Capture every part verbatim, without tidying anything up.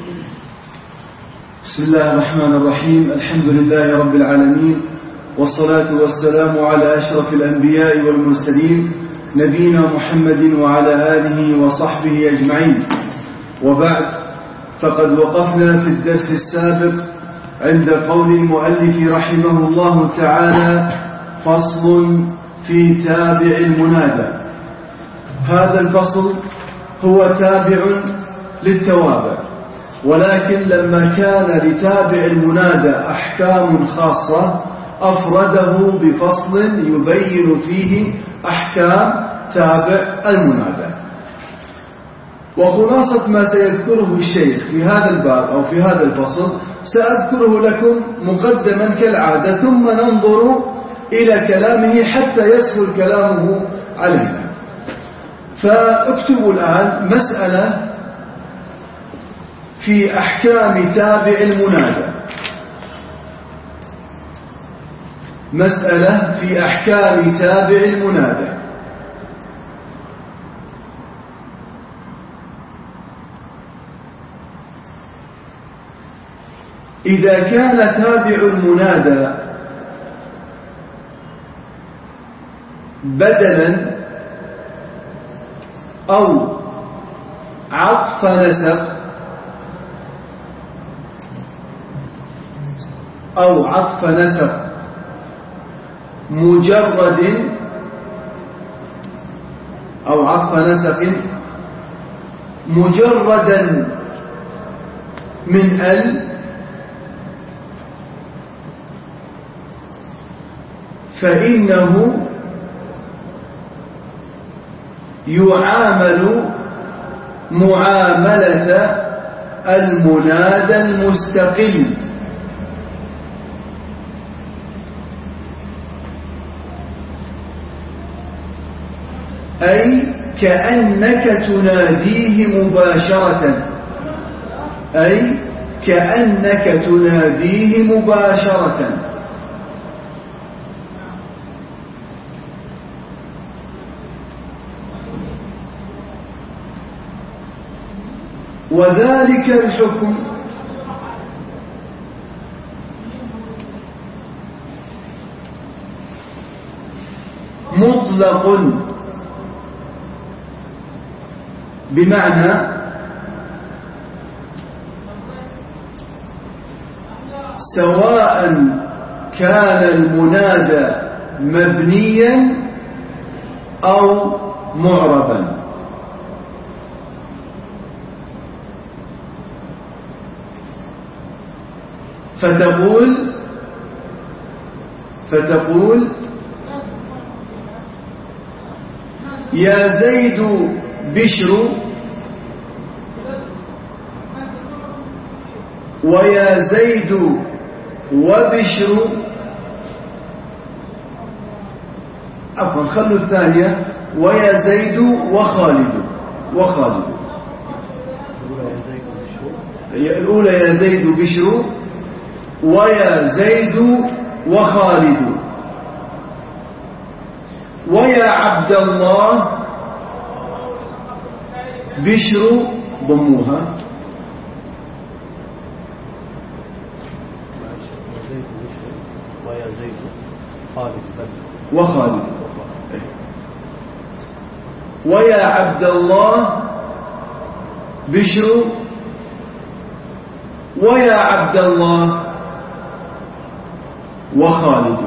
بسم الله الرحمن الرحيم. الحمد لله رب العالمين، والصلاة والسلام على أشرف الأنبياء والمرسلين نبينا محمد وعلى آله وصحبه أجمعين. وبعد، فقد وقفنا في الدرس السابق عند قول المؤلف رحمه الله تعالى: فصل في تابع المنادى. هذا الفصل هو تابع للتوابع، ولكن لما كان لتابع المنادى أحكام خاصة أفرده بفصل يبين فيه أحكام تابع المنادى. وخلاصة ما سيذكره الشيخ في هذا الباب أو في هذا الفصل سأذكره لكم مقدما كالعادة، ثم ننظر إلى كلامه حتى يسهل كلامه علينا. فاكتبوا الآن مسألة في أحكام تابع المنادى. مسألة في أحكام تابع المنادى. إذا كان تابع المنادى بدلا أو عطف نسق أو عطف نسق مجرد أو عطف نسق مجردا من ال، فإنه يعامل معاملة المنادى المستقل، أي كأنك تناديه مباشرة، أي كأنك تناديه مباشرة. وذلك الحكم مطلق، بمعنى سواء كان المنادى مبنيا أو معربا. فتقول فتقول يا زيد بشر، ويا زيد وبشر، عفوا خلوا الثانية، ويا زيد وخالد وخالد الأولى يا زيد بشر، ويا زيد وخالد، ويا عبد الله بشر ضموها، ويا زيد خالد وخالد، ويا عبد الله بشر، ويا عبد الله وخالد.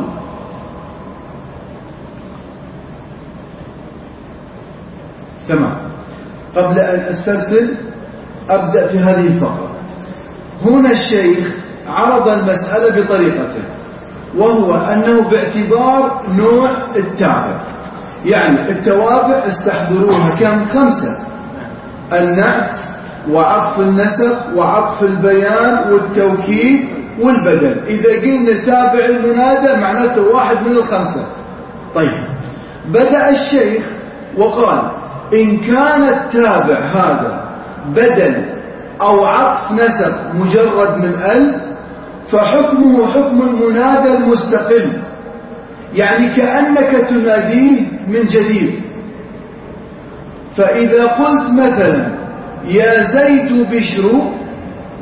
تمام. قبل أن أسترسل أبدأ في هذه الفقرة. هنا الشيخ عرض المسألة بطريقته، وهو أنه باعتبار نوع التابع، يعني التوابع استحضروها كم؟ خمسة: النعت وعطف النسق وعطف البيان والتوكيد والبدل. إذا قلنا تابع المنادى معناته واحد من الخمسة. طيب، بدأ الشيخ وقال: إن كان التابع هذا بدل أو عطف نسق مجرد من ال، فحكمه حكم المنادى المستقل، يعني كأنك تناديه من جديد. فإذا قلت مثلا يا زيد بشر،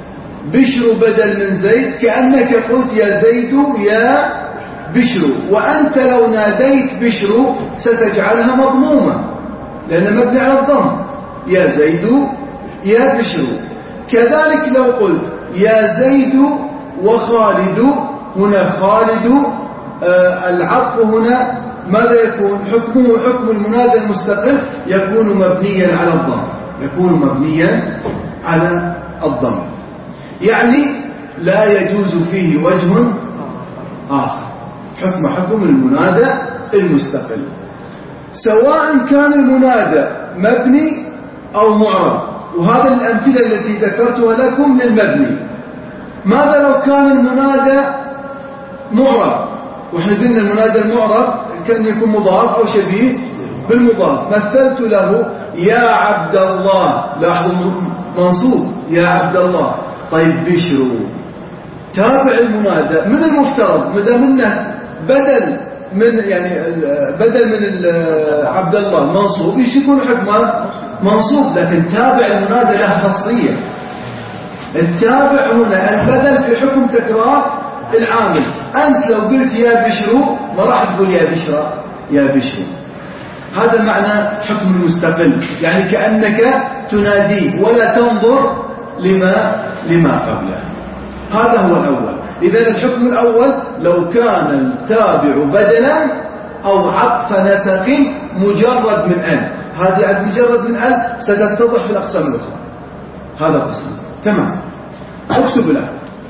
بشر بدل من زيد، كأنك قلت يا زيد يا بشر، وأنت لو ناديت بشر ستجعلها مضمومة لأن مبني على الضم، يا زيد يا بشر. كذلك لو قلت يا زيد وخالد، هنا خالد آه العطف هنا ماذا يكون؟ حكمه حكم المنادى المستقل، يكون مبنيا على الضم، يكون مبنيا على الضم، يعني لا يجوز فيه وجه آخر، حكم حكم المنادى المستقل، سواء كان المنادى مبني أو معرب. وهذا الأمثلة التي ذكرتها لكم للمبني. ماذا لو كان المنادى معرب؟ وإحنا قلنا المنادى المعرب كان يكون مضاف أو شبيه بالمضاف. مثلت له يا عبد الله، لاحظوا منصوب يا عبد الله. طيب بشر تابع المنادى، من المفترض مدام منه بدل من يعني بدل من عبد الله منصوب ايش يكون حكمه؟ منصوب، لكن تابع المنادى له خاصيه. التابع هنا البدل في حكم تكرار العامل. أنت لو قلت يا بشر ما راح تقول يا بشرى، يا بشر. هذا معنى حكم المستقل، يعني كأنك تناديه ولا تنظر لما لما قبله. هذا هو الأول. إذا الحكم الأول لو كان التابع بدلا أو عطف نسق مجرد من أن، هذه مجرد من أن ستتضح في الأقسام الأخرى. هذا قسم تمام. اكتب له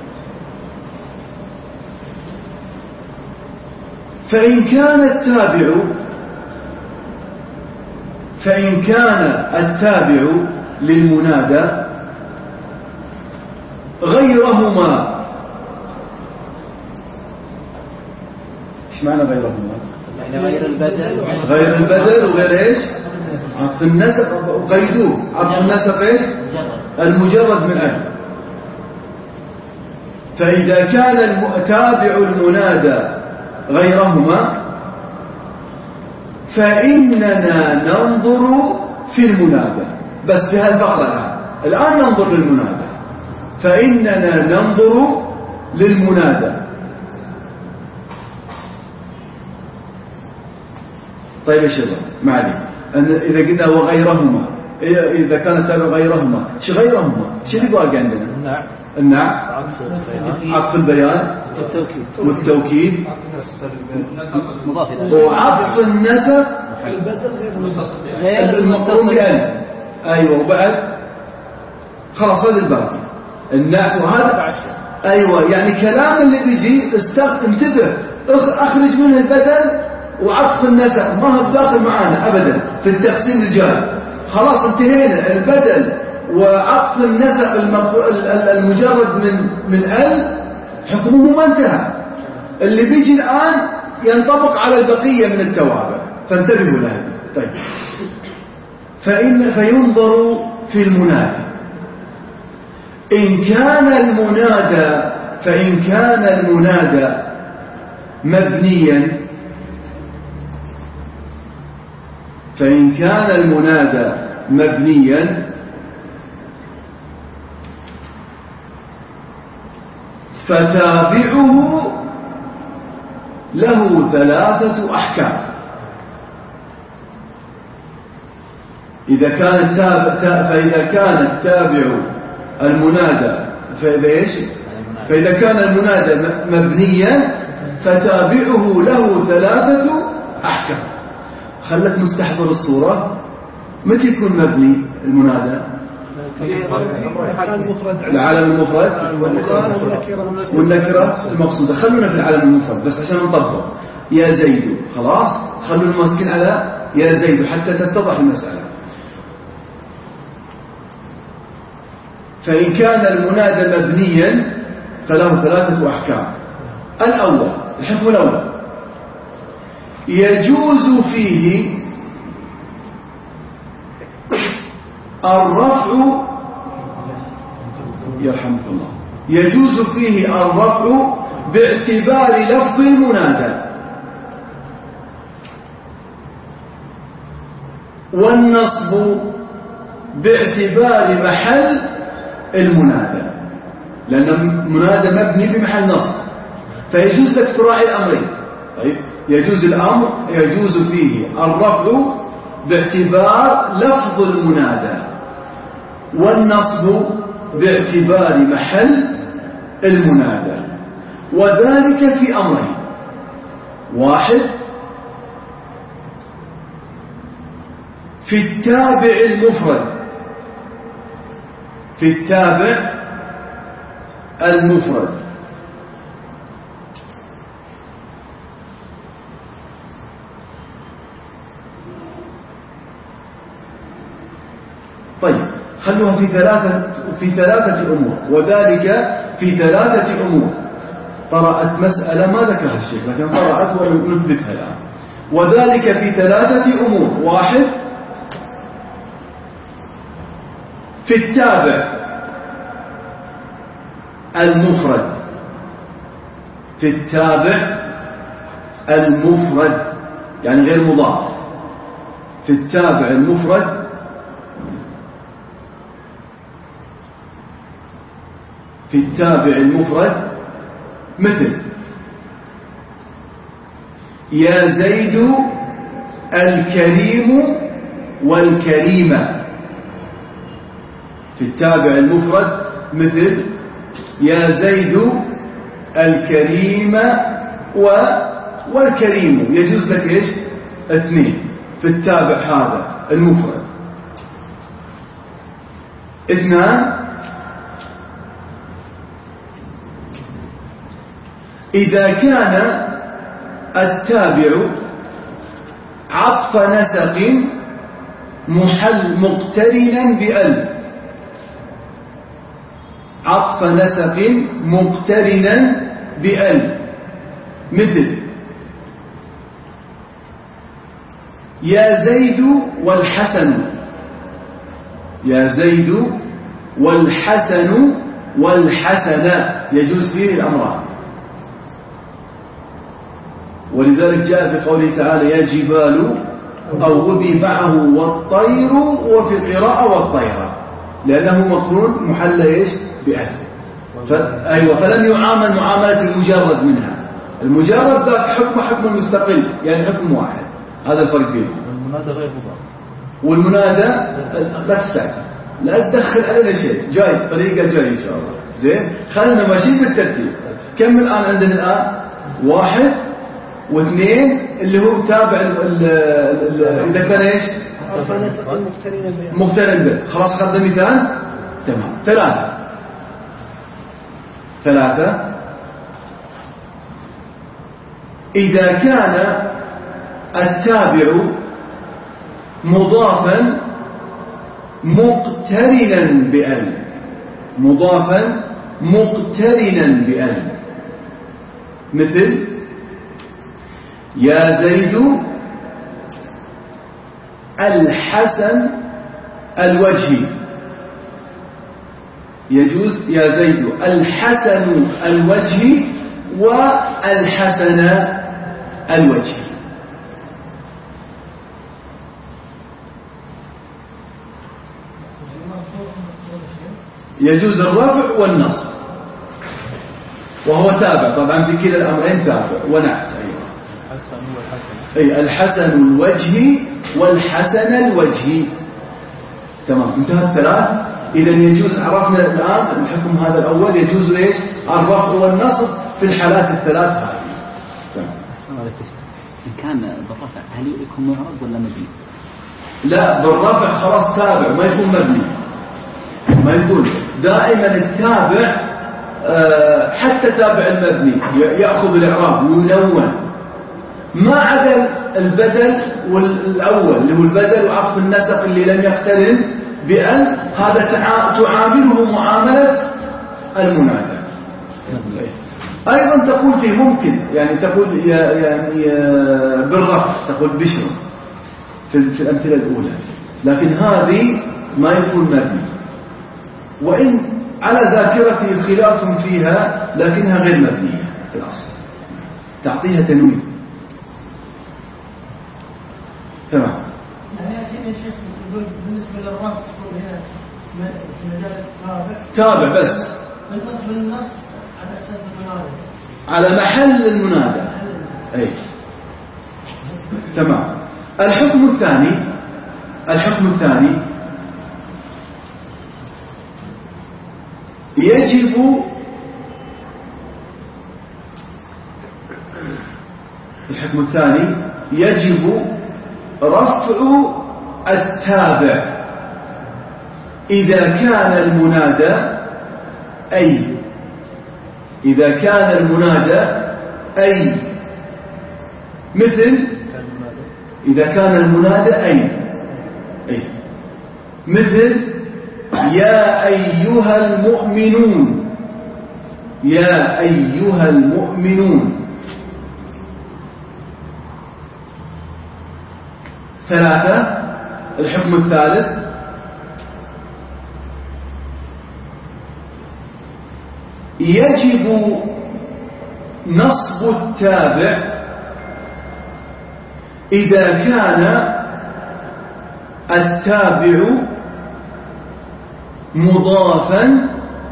فإن كان التابع فإن كان التابع للمنادى غيرهما. ايش معنى غيرهما؟ يعني غير البدل، غير البدل وغير ايش؟ عطف النسق وقيدوه. عطف النسق ايش؟ المجرد من أن. فإذا كان التابع المنادى غيرهما فإننا ننظر في المنادى، بس في هالفقرة الآن الآن ننظر للمنادى. فإننا ننظر للمنادى. طيب يا شباب معلي، إذا قلنا وغيرهما، إذا كان التابع غيرهما، شو غيرهما؟ شو اللي باقي عندنا؟ النعت، النعت، عطف البيان والتوكيد والتوكيد مضاف وعطف النسق غير المقرون بأن. أيوة. وبعد خلاص هذا الباقي النعت. وهذا أيوة، يعني كلام اللي بيجي استخدم، انتبه، أخرج منه البدل وعطف النسق، ما هو داخل معانا أبدا في التقسيم الجاري. خلاص انتهينا. البدل وعطف النسق المجرد من من ال حكمه ما انتهى. اللي بيجي الآن ينطبق على البقية من التوابع، فانتبهوا لهذا. طيب فإن فينظر في المنادى. إن كان المنادى فإن كان المنادى مبنيا فإن كان المنادى مبنيا فتابعه له ثلاثة أحكام. إذا كان التابع فإذا كان التابع المنادى فإذا إيش؟ فإذا كان المنادى مبنيا فتابعه له ثلاثة أحكام. خلك مستحضر الصورة. متى يكون مبني المنادى؟ العالم المفرد والنكرة المقصودة. خلونا في العالم المفرد بس عشان نطبق. يا زيد، خلاص خلونا ماسكين على يا زيد حتى تتضح المسألة. فإن كان المنادى مبنيا فله ثلاثة أحكام. الأول، الحكم الأول، يجوز فيه الرفع، يرحمك الله، يجوز فيه الرفع باعتبار لفظ المنادى، والنصب باعتبار محل المنادى. لأن منادى مبني بمحل نصب، فيجوز لك تراعي الأمرين. طيب يجوز الأمر يجوز فيه الرفع باعتبار لفظ المنادى، والنصب باعتبار محل المنادى، وذلك في أمرين: واحد في التابع المفرد، في التابع المفرد طيب خلوها في ثلاثة في ثلاثة أمور، وذلك في ثلاثة أمور. طرأت مسألة ما ذكرها الشيخ لكن طرأت ونثبتها الآن. وذلك في ثلاثة أمور: واحد في التابع المفرد، في التابع المفرد يعني غير مضاف، في التابع المفرد في التابع المفرد مثل يا زيد الكريم والكريمة. في التابع المفرد مثل يا زيد الكريم و والكريم، يجوز لك ايش؟ اثنين في التابع هذا المفرد. اثنان إذا كان التابع عطف نسق محل مقترنا بأل، عطف نسق مقترنا بأل مثل يا زيد والحسن، يا زيد والحسن والحسنة، يجوز فيه الأمران. ولذلك جاء في قوله تعالى يا جبال أوبي معه والطير، وفي قراءة والطيرة، لأنه مقرون محل إيش؟ بأهل. ف... أيوة فلم يعامل معاملة المجرد منها، المجرد ذاك حكم حكم مستقل يعني حكم واحد، هذا الفرق بينهم. والمنادى غير مضاف، والمنادى لا تستعجل، لا تدخل علينا شيء، جاي طريقة جاي إن شاء الله. زين خلينا ماشيين بالترتيب. كم الآن عندنا الآن؟ واحد واثنين اللي هو تابع ال ال ال إذا كان إيش؟ مقترن به. خلاص خذنا مثال. تمام. ثلاثة ثلاثة إذا كان التابع مضافا مقترنا بأل، مضافا مقترنا بأل مثل يا زيد الحسن الوجه، يجوز يا زيد الحسن الوجه والحسن الوجه. يجوز الرفع والنصب وهو تابع، طبعا في كلا الأمرين تابع ونعت. الحسن والحسن، أي الحسن الوجه والحسن الوجه. تمام انتهى الثلاث. إذا يجوز، عرفنا الآن الحكم هذا الأول، يجوز ليش الرفع والنصب في الحالات الثلاث هذه. تمام. إن كان بالرفع هل يكون معرض ولا مبني؟ لا بالرفع خلاص تابع، ما يكون مبني، ما يكون. دائما التابع حتى تابع المبني يأخذ الإعراب وينون، ما عدا البدل والأول اللي هو البدل وعطف النسق اللي لم يقترن بأن، هذا تعامله معاملة المنادى. أيضا تقول فيه ممكن يعني تقول يعني بالرفع، تقول بشر في, في الأمثلة الأولى، لكن هذه ما يكون مبني، وإن على ذاكرتي خلاف فيها لكنها غير مبنية في الأصل، تعطيها تنوين. تمام. يعني يا شيخ بالنسبة للرفع هنا في مجال التابع تابع بس بالنصب بالنصب على أساس المنادى على محل المنادى. أي تمام. الحكم الثاني الحكم الثاني يجب الحكم الثاني يجب رفع التابع إذا كان المنادى أي إذا كان المنادى أي مثل إذا كان المنادى أي أي مثل يا أيها المؤمنون يا أيها المؤمنون. ثلاثة. الحكم الثالث يجب نصب التابع إذا كان التابع مضافا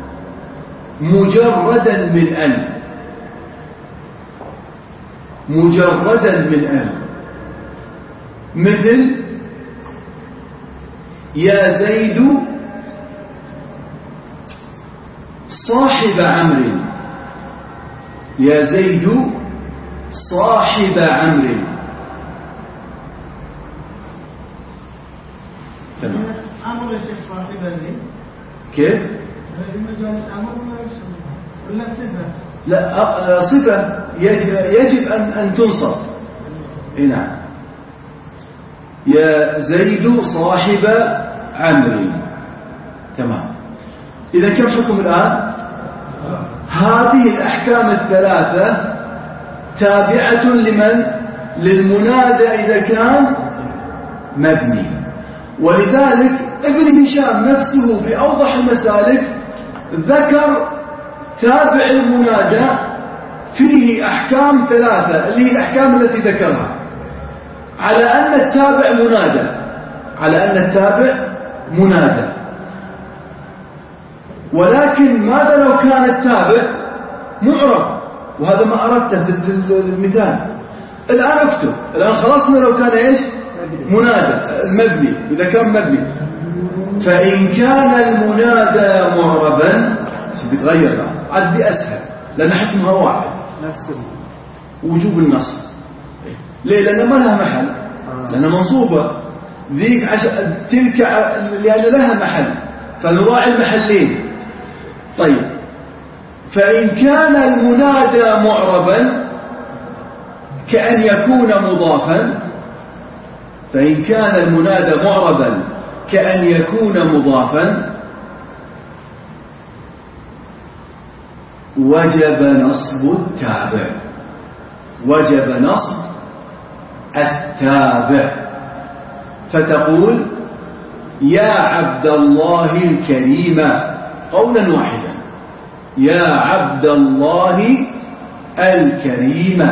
مجردا من أن مجردا من أن مثل يا زيد صاحب عمرو يا زيد صاحب عمرو. تمام. أمر يا شيخ صاحب هذه كيف؟ مجال الأمر ولا صفة؟ لا صفة يجب, يجب أن, أن تنصب. نعم. يا زيد صاحب عمرو. تمام. إذا كم حكم الآن؟ هذه الأحكام الثلاثة تابعة لمن؟ للمنادى إذا كان مبني. ولذلك ابن هشام نفسه في أوضح المسالك ذكر تابع المنادى فيه أحكام ثلاثة اللي هي الأحكام التي ذكرها على أن التابع منادى على أن التابع منادى. ولكن ماذا لو كان التابع معرب؟ وهذا ما أردته في المثال. الآن اكتب الآن خلصنا لو كان إيش منادى المبني. إذا كان مبني فإن كان المنادى معربا بتغير عاد أسهل لأن حكمها واحد نفس وجوب النصب. ليه؟ لأن ما لها محل لأنها منصوبة ذيك عش... تلك لأن لها محل فنراعي المحلين. طيب فإن كان المنادى معربا كأن يكون مضافا فإن كان المنادى معربا كأن يكون مضافا وجب نصب التابع وجب نصب التابع فتقول يا عبد الله الكريم قولا واحدا يا عبد الله الكريم.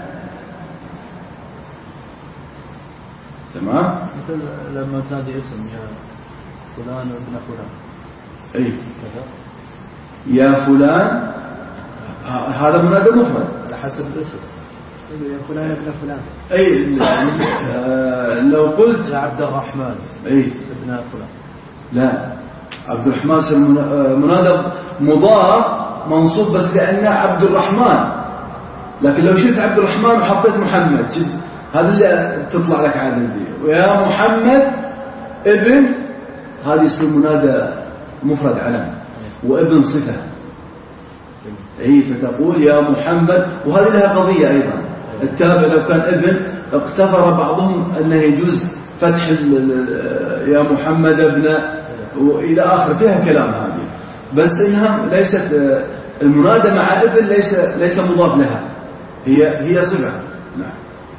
تمام. مثل لما تنادي اسم يا فلان ابن فلان اي يا فلان هذا منادى مفرد على حسب الاسم يا فلان ابن فلان. اي آه لو قلت يا عبد الرحمن اي ابن فلان لا عبد الرحمن منادى مضاف منصوب بس لأنه عبد الرحمن. لكن لو شلت عبد الرحمن وحطيت محمد هذا اللي تطلع لك عادل دي ويا محمد ابن هذا يصير منادى مفرد علم وابن صفة. اي فتقول يا محمد وهذه لها قضية أيضا. التابع لو كان ابن اقتفر بعضهم أنه يجوز فتح يا محمد ابن وإلى آخر فيها كلام هذه بس إنها ليست المنادى مع ابن ليس ليس مضاف لها هي هي صفة. نعم.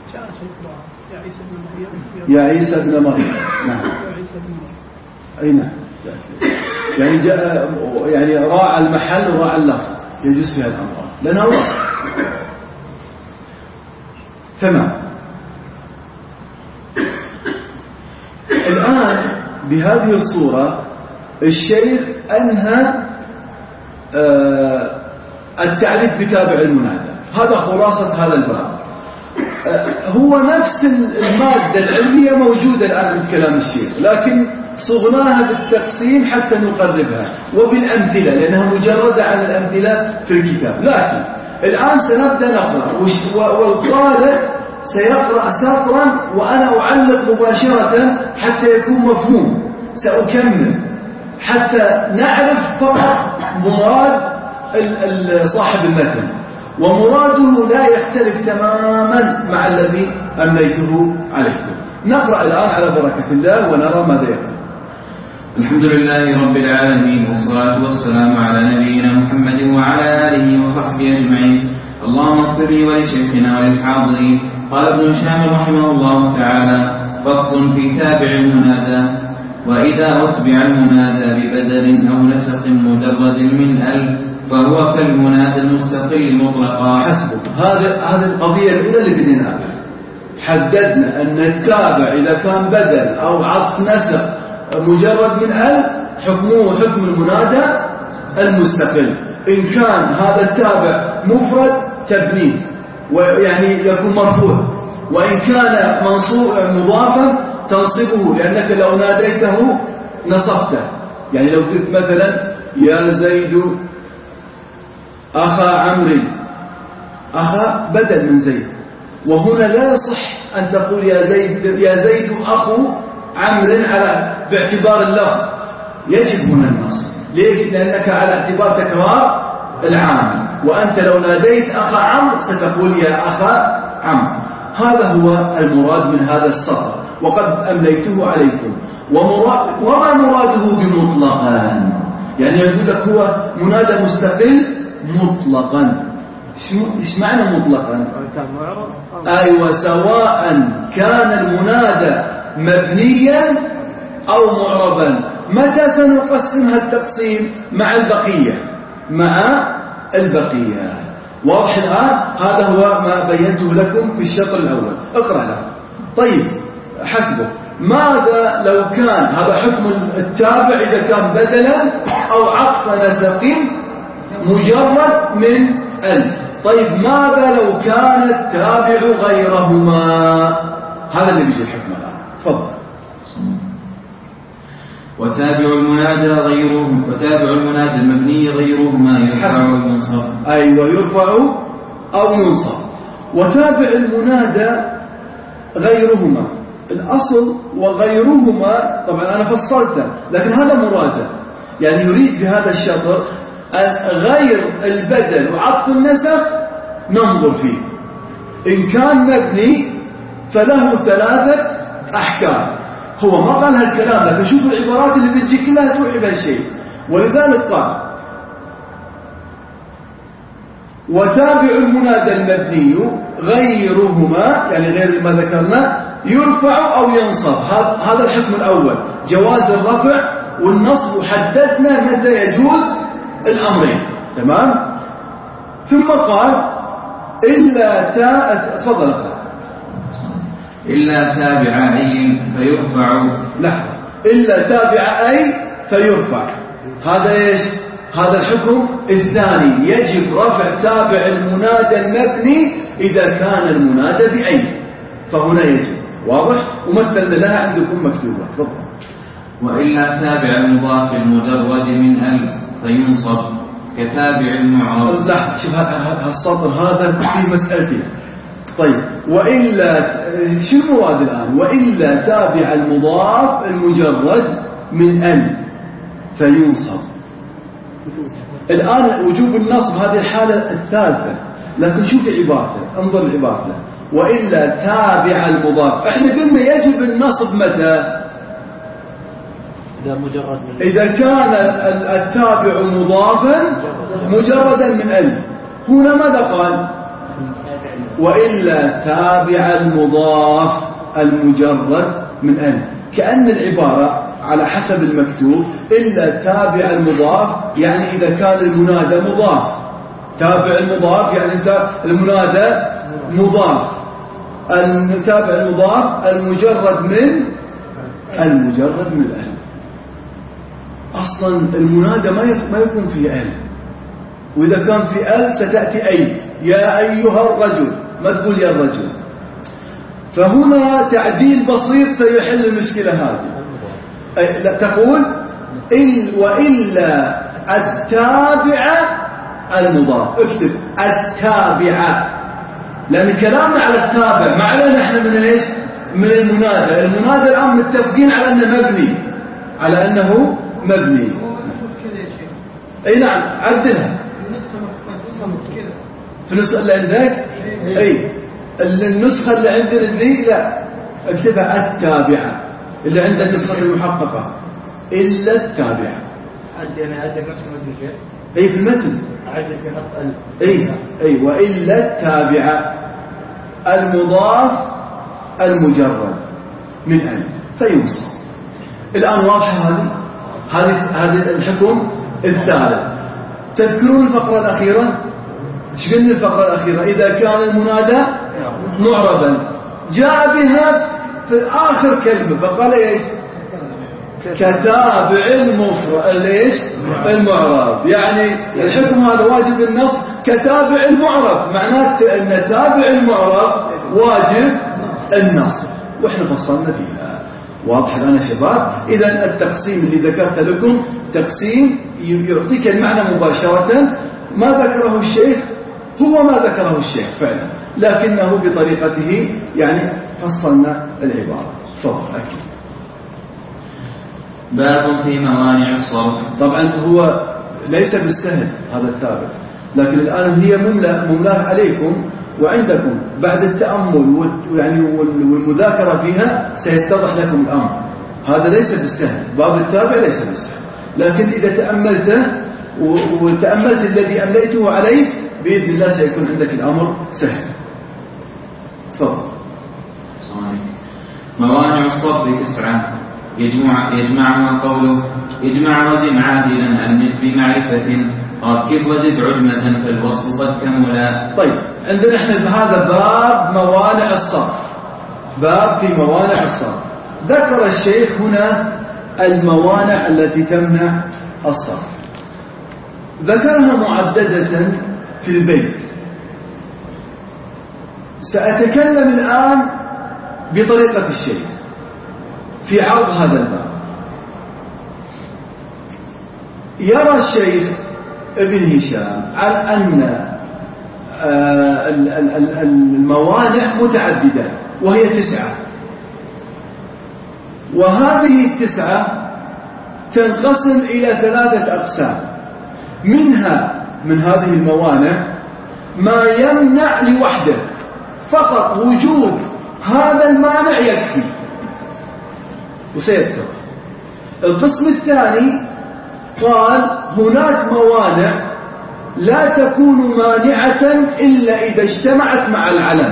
يا عيسى ابن مريم. نعم. أي نعم. يعني جاء يعني راعى المحل وراعى اللفظ يجوز فيها الأمر لأنها وصف. تمام. الآن بهذه الصورة الشيخ أنهى آه التعريف بتابع المنادى. هذا خلاصة هذا الباب. آه هو نفس المادة العلمية موجودة الآن في كلام الشيخ، لكن صغناها بالتقسيم حتى نقربها وبالأمثلة، لأنها مجردة عن الأمثلة في الكتاب. لكن الآن سنبدأ نقرأ، والقارئ سيقرأ سطرا وأنا أعلق مباشرة حتى يكون مفهوم. سأكمل حتى نعرف فقط مراد صاحب المتن، ومراده لا يختلف تماما مع الذي أمليته عليكم. نقرأ الآن على بركة الله ونرى ماذا يقول. الحمد لله رب العالمين، والصلاة والسلام على نبينا محمد وعلى آله وصحبه أجمعين. اللهم اغفر لي ولشيخنا وللحاضرين. قال ابن هشام رحمه الله تعالى: فصل في تابع المنادى. وإذا أتبع المنادى ببدل أو نسق مجرد من أل فهو كالمنادى المستقل مطلقا. حسبك. هذا هذه القضية الأولى اللي بدنا نعرف. حددنا أن التابع إذا كان بدل أو عطف نسق مجرد من ال حكمه حكم المنادى المستقل. إن كان هذا التابع مفرد تبنيه ويعني يكون مرفوع، وإن كان منصوب مضافا تنصبه، لأنك لو ناديته نصبته. يعني لو قلت مثلا يا زيد أخا عمرو، أخا بدل من زيد، وهنا لا يصح أن تقول يا زيد يا زيد أخو عمرو على باعتبار اللفظ، يجب هنا النص. ليش؟ لأنك على اعتبار تكرار العامل، وأنت لو ناديت أخا عمرو ستقول يا أخا عمرو. هذا هو المراد من هذا السطر، وقد أمليته عليكم. ومراد وما مراده بمطلقا؟ يعني يقول لك هو منادى مستقل مطلقا. ايش معنى مطلقا؟ أيوة، سواء كان المنادى مبنيا أو معربا. متى سنقسمها التقسيم؟ مع البقية مع البقية. واضح الآن؟ هذا هو ما بينته لكم في الشطر الأول. اقرأ له. طيب حسبه. ماذا لو كان هذا حكم التابع إذا كان بدلا أو عطف نسق مجرد من ال. طيب ماذا لو كان التابع غيرهما؟ هذا اللي بيجي الحكم الآن. تفضل. وتابع المنادى غيره وتابع المنادى المبني غيرهما يرفع أو ينصب. أيوة، يرفع أو ينصب. وتابع المنادى غيرهما، الأصل وغيرهما طبعا أنا فصلته، لكن هذا مراده. يعني يريد بهذا الشطر غير البدل وعطف النسق ننظر فيه. إن كان مبني فله ثلاثة أحكام. هو ما قال هالكلام، لكن شوف العبارات اللي بتجي كلها توحي بهالشيء. ولذلك قال وتابع المنادى المبني غيرهما، يعني غير ما ذكرنا، يرفع أو ينصب. هذا الحكم الأول، جواز الرفع والنصب، وحددنا متى يجوز الأمرين. تمام. ثم قال إلا تا تفضل اقرأ. إلا تابع أي فيرفع. لحظة. إلا تابع أي فيرفع، هذا إيش؟ هذا الحكم الثاني. يجب رفع تابع المنادى المبني إذا كان المنادى بأي، فهنا يجب. واضح؟ ومثل لها عندكم مكتوبة. تفضل. وإلا تابع المضاف المجرد من ال فينصب كتابع المعرب. لا، شوف هالسطر هذا فيه مسألتين. طيب، وإلا شو المراد الآن؟ وإلا تابع المضاف المجرد من ال فينصب. الآن وجوب النصب هذه الحالة الثالثة، لكن شوف عبارته، انظر لعبارته. وإلا تابع المضاف، احنا قلنا يجب النصب متى؟ إذا مجرد من إذا كان التابع مضافا مجردا من ال. هنا ماذا قال؟ وإلا تابع المضاف المجرد من ال. كأن العبارة على حسب المكتوب إلا تابع المضاف، يعني إذا كان المنادى مضاف. تابع المضاف يعني انت المنادى مضاف، التابع المضاف المجرد من المجرد من ال. أصلا المنادى ما ما يكون فيه ال، وإذا كان في ال ستأتي أي، يا أيها الرجل، ما تقول يا الرجل. فهنا تعديل بسيط سيحل المشكلة هذه. لا تقول إل وإلا التابع المضاف، اكتب التابع، لأن كلامنا على التابع ما علينا احنا من ايش؟ من المنادى. المنادى الآن متفقين على أنه مبني، على أنه مبني. اي نعم عدلها في النسخة اللي عندك. اي النسخة اللي عندنا ذي لا اكتبها التابعة، اللي عند النسخة المحققة إلا التابعة. عدل أنا عدل نفس المدن. اي في المتن عدل في خط ال. اي اي وإلا التابعة المضاف المجرد من أن فيوصف. الآن واضحة هذه هذه هذه الحكم الثالث. تذكرون الفقرة الأخيرة؟ ايش قلنا الفقرة الأخيرة؟ إذا كان المنادى معربا جاء بها في آخر كلمة فقال ايش؟ كتابع المفرد ليش؟ المعرب. يعني الحكم هذا واجب النص كتابع المعرب، معناته أن تابع المعرب واجب النص، وإحنا فصلنا فيها. واضح الآن يا شباب؟ إذن التقسيم اللي ذكرت لكم تقسيم يعطيك المعنى مباشرة. ما ذكره الشيخ هو ما ذكره الشيخ فعلا، لكنه بطريقته يعني فصلنا العبارة. تفضل. أكيد. باب في موانع الصرف. طبعا هو ليس بالسهل هذا التابع، لكن الآن هي مملاه عليكم وعندكم بعد التأمل يعني والمذاكرة فيها سيتضح لكم الأمر. هذا ليس بالسهل، باب التابع ليس بالسهل، لكن إذا تأملته وتأملت الذي أمليته عليك بإذن الله سيكون عندك الأمر سهل. تفضل. موانع الصرف تسعة يجمع يجمعها قوله اجمع وزن عادلا عن مثل معرفة ركب وزد عجمة فالوصف قد كملا. طيب عندنا احنا بهذا باب موانع الصرف، باب في موانع الصرف. ذكر الشيخ هنا الموانع التي تمنع الصرف، ذكرها معددة في البيت. سأتكلم الآن بطريقة الشيخ في عرض هذا الباب. يرى الشيخ ابن هشام على أن الموانع متعددة وهي تسعة، وهذه التسعة تنقسم إلى ثلاثة أقسام. منها من هذه الموانع ما يمنع لوحده، فقط وجود هذا المانع يكفي وسيذكر. القسم الثاني قال هناك موانع لا تكون مانعة إلا إذا اجتمعت مع العلم.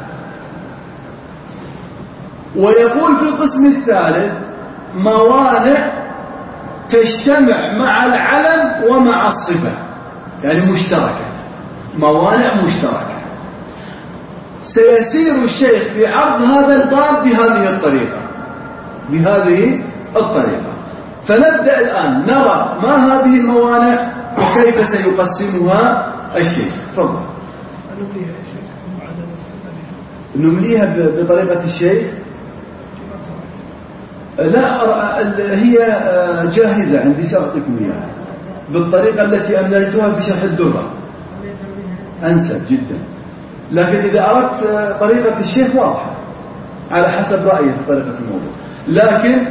ويقول في القسم الثالث موانع تجتمع مع العلم ومع الصفة، يعني مشتركة، موانع مشتركة. سيسير الشيخ في عرض هذا الباب بهذه الطريقة بهذه الطريقة. فنبدأ الآن نرى ما هذه الموانع وكيف سيقسمها الشيخ. تفضل. نمليها بطريقة الشيخ؟ لا، هي جاهزة عندي سأعطيكم إياها بالطريقة التي أمليتها في شرح الدرة، أنسب جدا. لكن إذا أردت طريقة الشيخ واضحة على حسب رأيه في طريقة الموضوع، لكن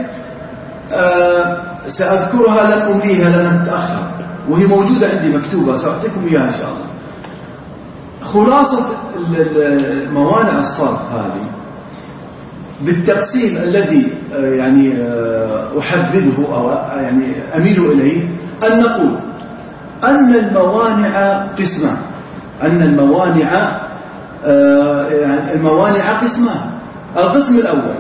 سأذكرها لن أمليها لن أتأخر، وهي موجودة عندي مكتوبة سأعطيكم إياها إن شاء الله. خلاصة موانع الصرف هذه بالتقسيم الذي يعني أحدده أو يعني أميل إليه أن نقول أن الموانع قسمان، أن الموانع يعني الموانع قسمان. القسم الأول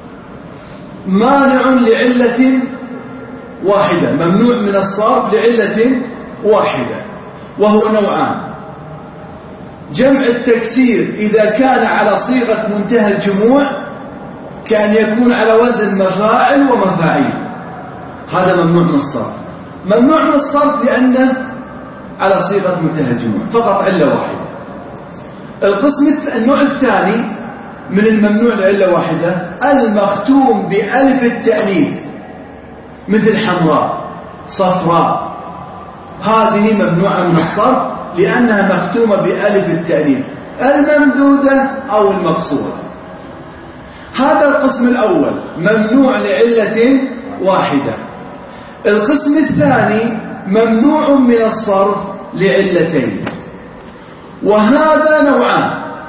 مانع لعلة واحدة، ممنوع من الصرف لعلة واحدة، وهو نوعان. جمع التكسير إذا كان على صيغة منتهى الجموع كان يكون على وزن مفاعل ومفاعيل، هذا ممنوع من الصرف. ممنوع من الصرف لأنه على صيغة منتهى الجموع، فقط علة واحدة. القسم النوع الثاني من الممنوع لعلة واحدة المختوم بألف التأنيث، مثل حمراء، صفراء، هذه ممنوعة من الصرف لأنها مختومة بألف التأنيث الممدودة أو المقصورة. هذا القسم الأول ممنوع لعلة واحدة. القسم الثاني ممنوع من الصرف لعلتين، وهذا نوعان.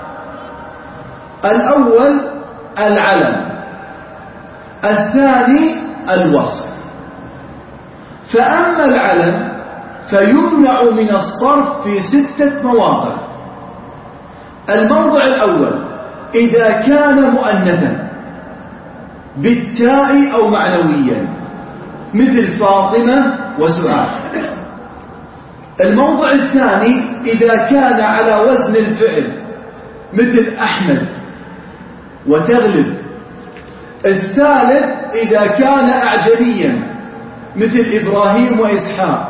الأول العلم، الثاني الوصف. فأما العلم فيمنع من الصرف في ستة مواضع. الموضع الأول إذا كان مؤنثا بالتاء أو معنويا، مثل فاطمة وسعاد. الموضع الثاني إذا كان على وزن الفعل، مثل أحمد وتغلب. الثالث إذا كان أعجميا، مثل إبراهيم وإسحاق.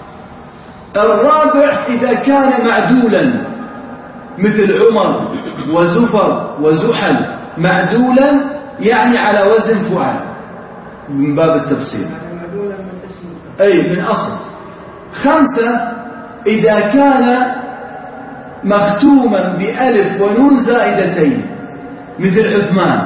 الرابع إذا كان معدولا، مثل عمر وزفر وزحل. معدولا يعني على وزن فعال من باب التبسيط، أي من أصل. خمسة إذا كان مختوما بألف ونون زائدتين، مثل عثمان.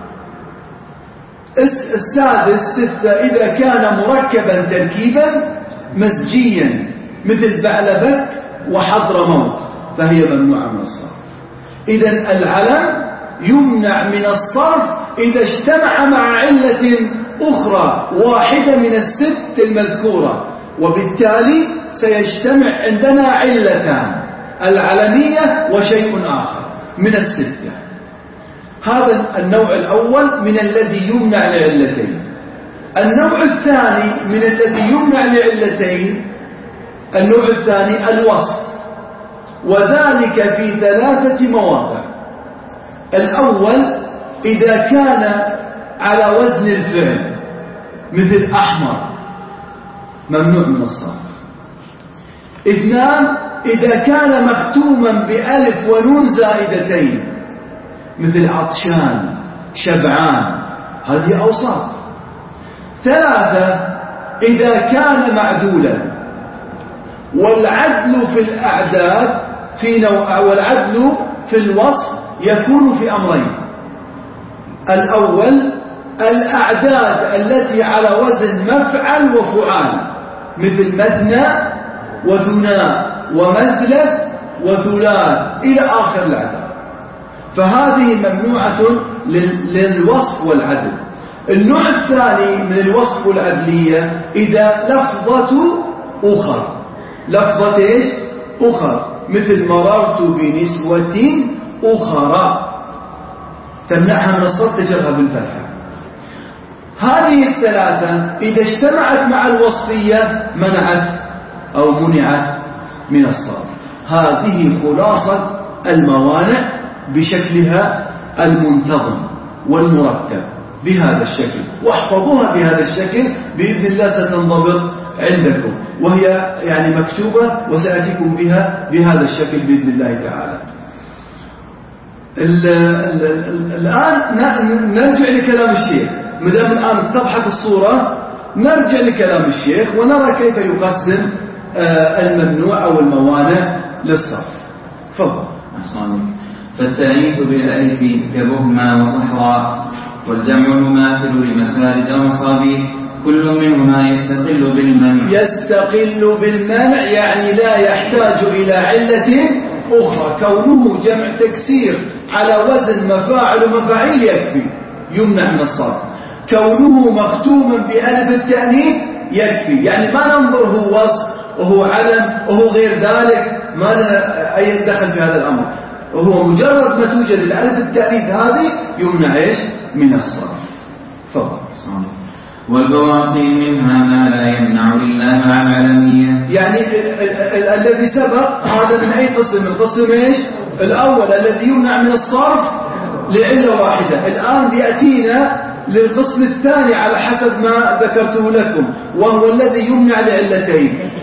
السادس ستة إذا كان مركبا تركيبا مزجيا، مثل بعلبك وحضرموت، فهي ممنوعة من الصرف. إذن العلم يمنع من الصرف إذا اجتمع مع علة أخرى واحدة من الست المذكورة، وبالتالي سيجتمع عندنا علتان، العلمية وشيء آخر من الستة. هذا النوع الأول من الذي يمنع لعلتين. النوع الثاني من الذي يمنع لعلتين، النوع الثاني الوصف، وذلك في ثلاثة مواضع. الأول إذا كان على وزن الفعل، مثل أحمر، ممنوع من الصرف. اثنان إذا كان مختوما بألف ونون زائدتين، مثل عطشان، شبعان، هذه أوصاف. ثلاثة إذا كان معدولا. والعدل في الأعداد في نوع، والعدل في الوصف يكون في أمرين. الأول الأعداد التي على وزن مفعل وفعال، مثل مثنى وثناء ومثلث وثلاث إلى آخر الأعداد، فهذه ممنوعة للوصف والعدل. النوع الثاني من الوصف والعدلية إذا لفظة أخر، لفظة إيش؟ أخر، مثل مررت بنسوة أخرى، تمنعها من الصرف، تجرها بالفتحة. هذه الثلاثة إذا اجتمعت مع الوصفية منعت أو منعت من الصرف. هذه خلاصة الموانع بشكلها المنتظم والمرتب بهذا الشكل، واحفظوها بهذا الشكل بإذن الله ستنضبط عندكم، وهي يعني مكتوبة وسأتيكم بها بهذا الشكل بإذن الله تعالى. الآن نرجع لكلام الشيخ، مدام الآن تضحك الصورة نرجع لكلام الشيخ ونرى كيف يقسم الممنوع أو الموانع للصرف. تفضل. فالتأنيث بالألف كبهما وصحراء، والجمع المماثل لمسارد ومصابيح، كل منهما يستقل بالمنع. يستقل بالمنع يعني لا يحتاج إلى علة أخرى. كونه جمع تكسير على وزن مفاعل ومفاعيل يكفي، يمنع من الصرف. كونه مختوما بألف التأنيث يكفي، يعني ما ننظر هو وصف وهو علم وهو غير ذلك، ما لنا أي دخل في هذا الأمر. وهو مجرد ما توجد الألف التأنيث هذه يمنع إيش؟ من الصرف. فضل. والبواقي منها ما لا يمنع إلا مع العلمية. يعني الذي سبق هذا من أي قسم؟ القسم إيش؟ الأول الذي يمنع من الصرف لعلة واحدة. الآن بيأتينا للقسم الثاني على حسب ما ذكرته لكم، وهو الذي يمنع لعلتين.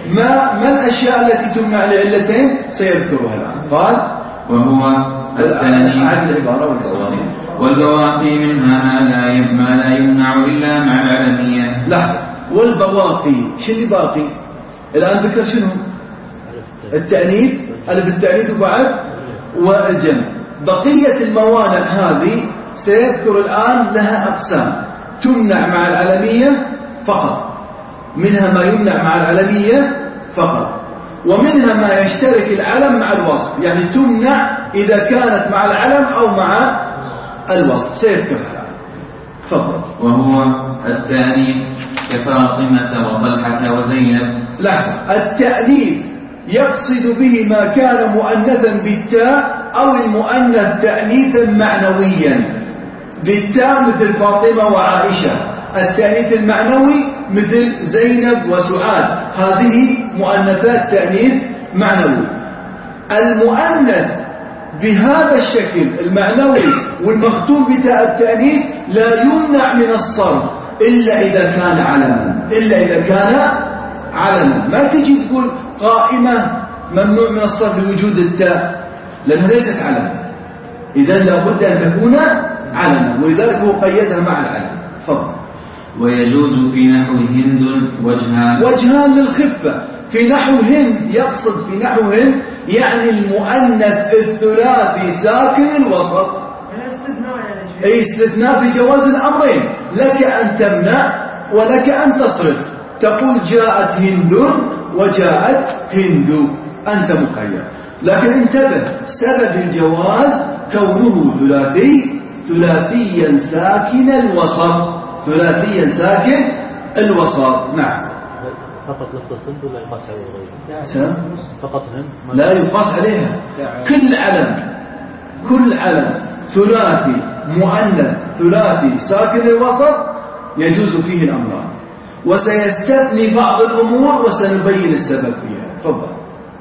ما ما الأشياء التي تمنع لعلتين سيذكرها الآن. قال وهو الثاني عدد العبارة والبواقي. والبواقي منها ما لا ما لا يمنع إلا مع العلمية. لحظة، والبواقي شو اللي باقي الآن؟ ذكر شنو؟ التأنيث، ألف التأنيث وبعد والجمع. بقية الموانع هذه سيذكر الآن لها أقسام. تمنع مع العلمية فقط، منها ما يمنع مع العلمية فقط، ومنها ما يشترك العلم مع الوصف، يعني تمنع إذا كانت مع العلم أو مع الوصف سيذكرها الآن. تفضل. وهو التأنيث كفاطمة وطلحة وزينب. لحظة، التأنيث يقصد به ما كان مؤنثا بالتاء أو المؤنث تأنيثا معنويا. بالتاء مثل فاطمة وعائشة، التأنيث المعنوي مثل زينب وسعاد، هذه مؤنثات تأنيث معنوي. المؤنث بهذا الشكل المعنوي والمختوم بتاء التأنيث لا يمنع من الصرف إلا إذا كان علما، إلا إذا كان علما. ما تجي تقول قائمة ممنوع من الصرف لوجود التاء، لأنها ليست علما، إذن لابد أن تكون علما، ولذلك هو قيدها مع العلم. فضل. ويجوز في نحو هند وجهان. وجهان للخفة. في نحو هند يقصد في نحو هند يعني المؤنث الثلاثي ساكن الوسط. أي استثناء في جواز الأمرين، لك أن تمنع ولك أن تصرف. تقول جاءت هند وجاءت هند، أنت مخير. لكن انتبه، سبب الجواز كونه ثلاثي، ثلاثيا ساكن الوسط، ثلاثيا ساكن الوسط. نعم. فقط لفظة هند ولا يقاس عليها غيرها؟ فقط هند لا يقاس عليها. كل علم، كل علم ثلاثي مؤنث ثلاثي ساكن الوسط يجوز فيه الأمران، وسيستثني بعض الأمور وسنبين السبب فيها. تفضل.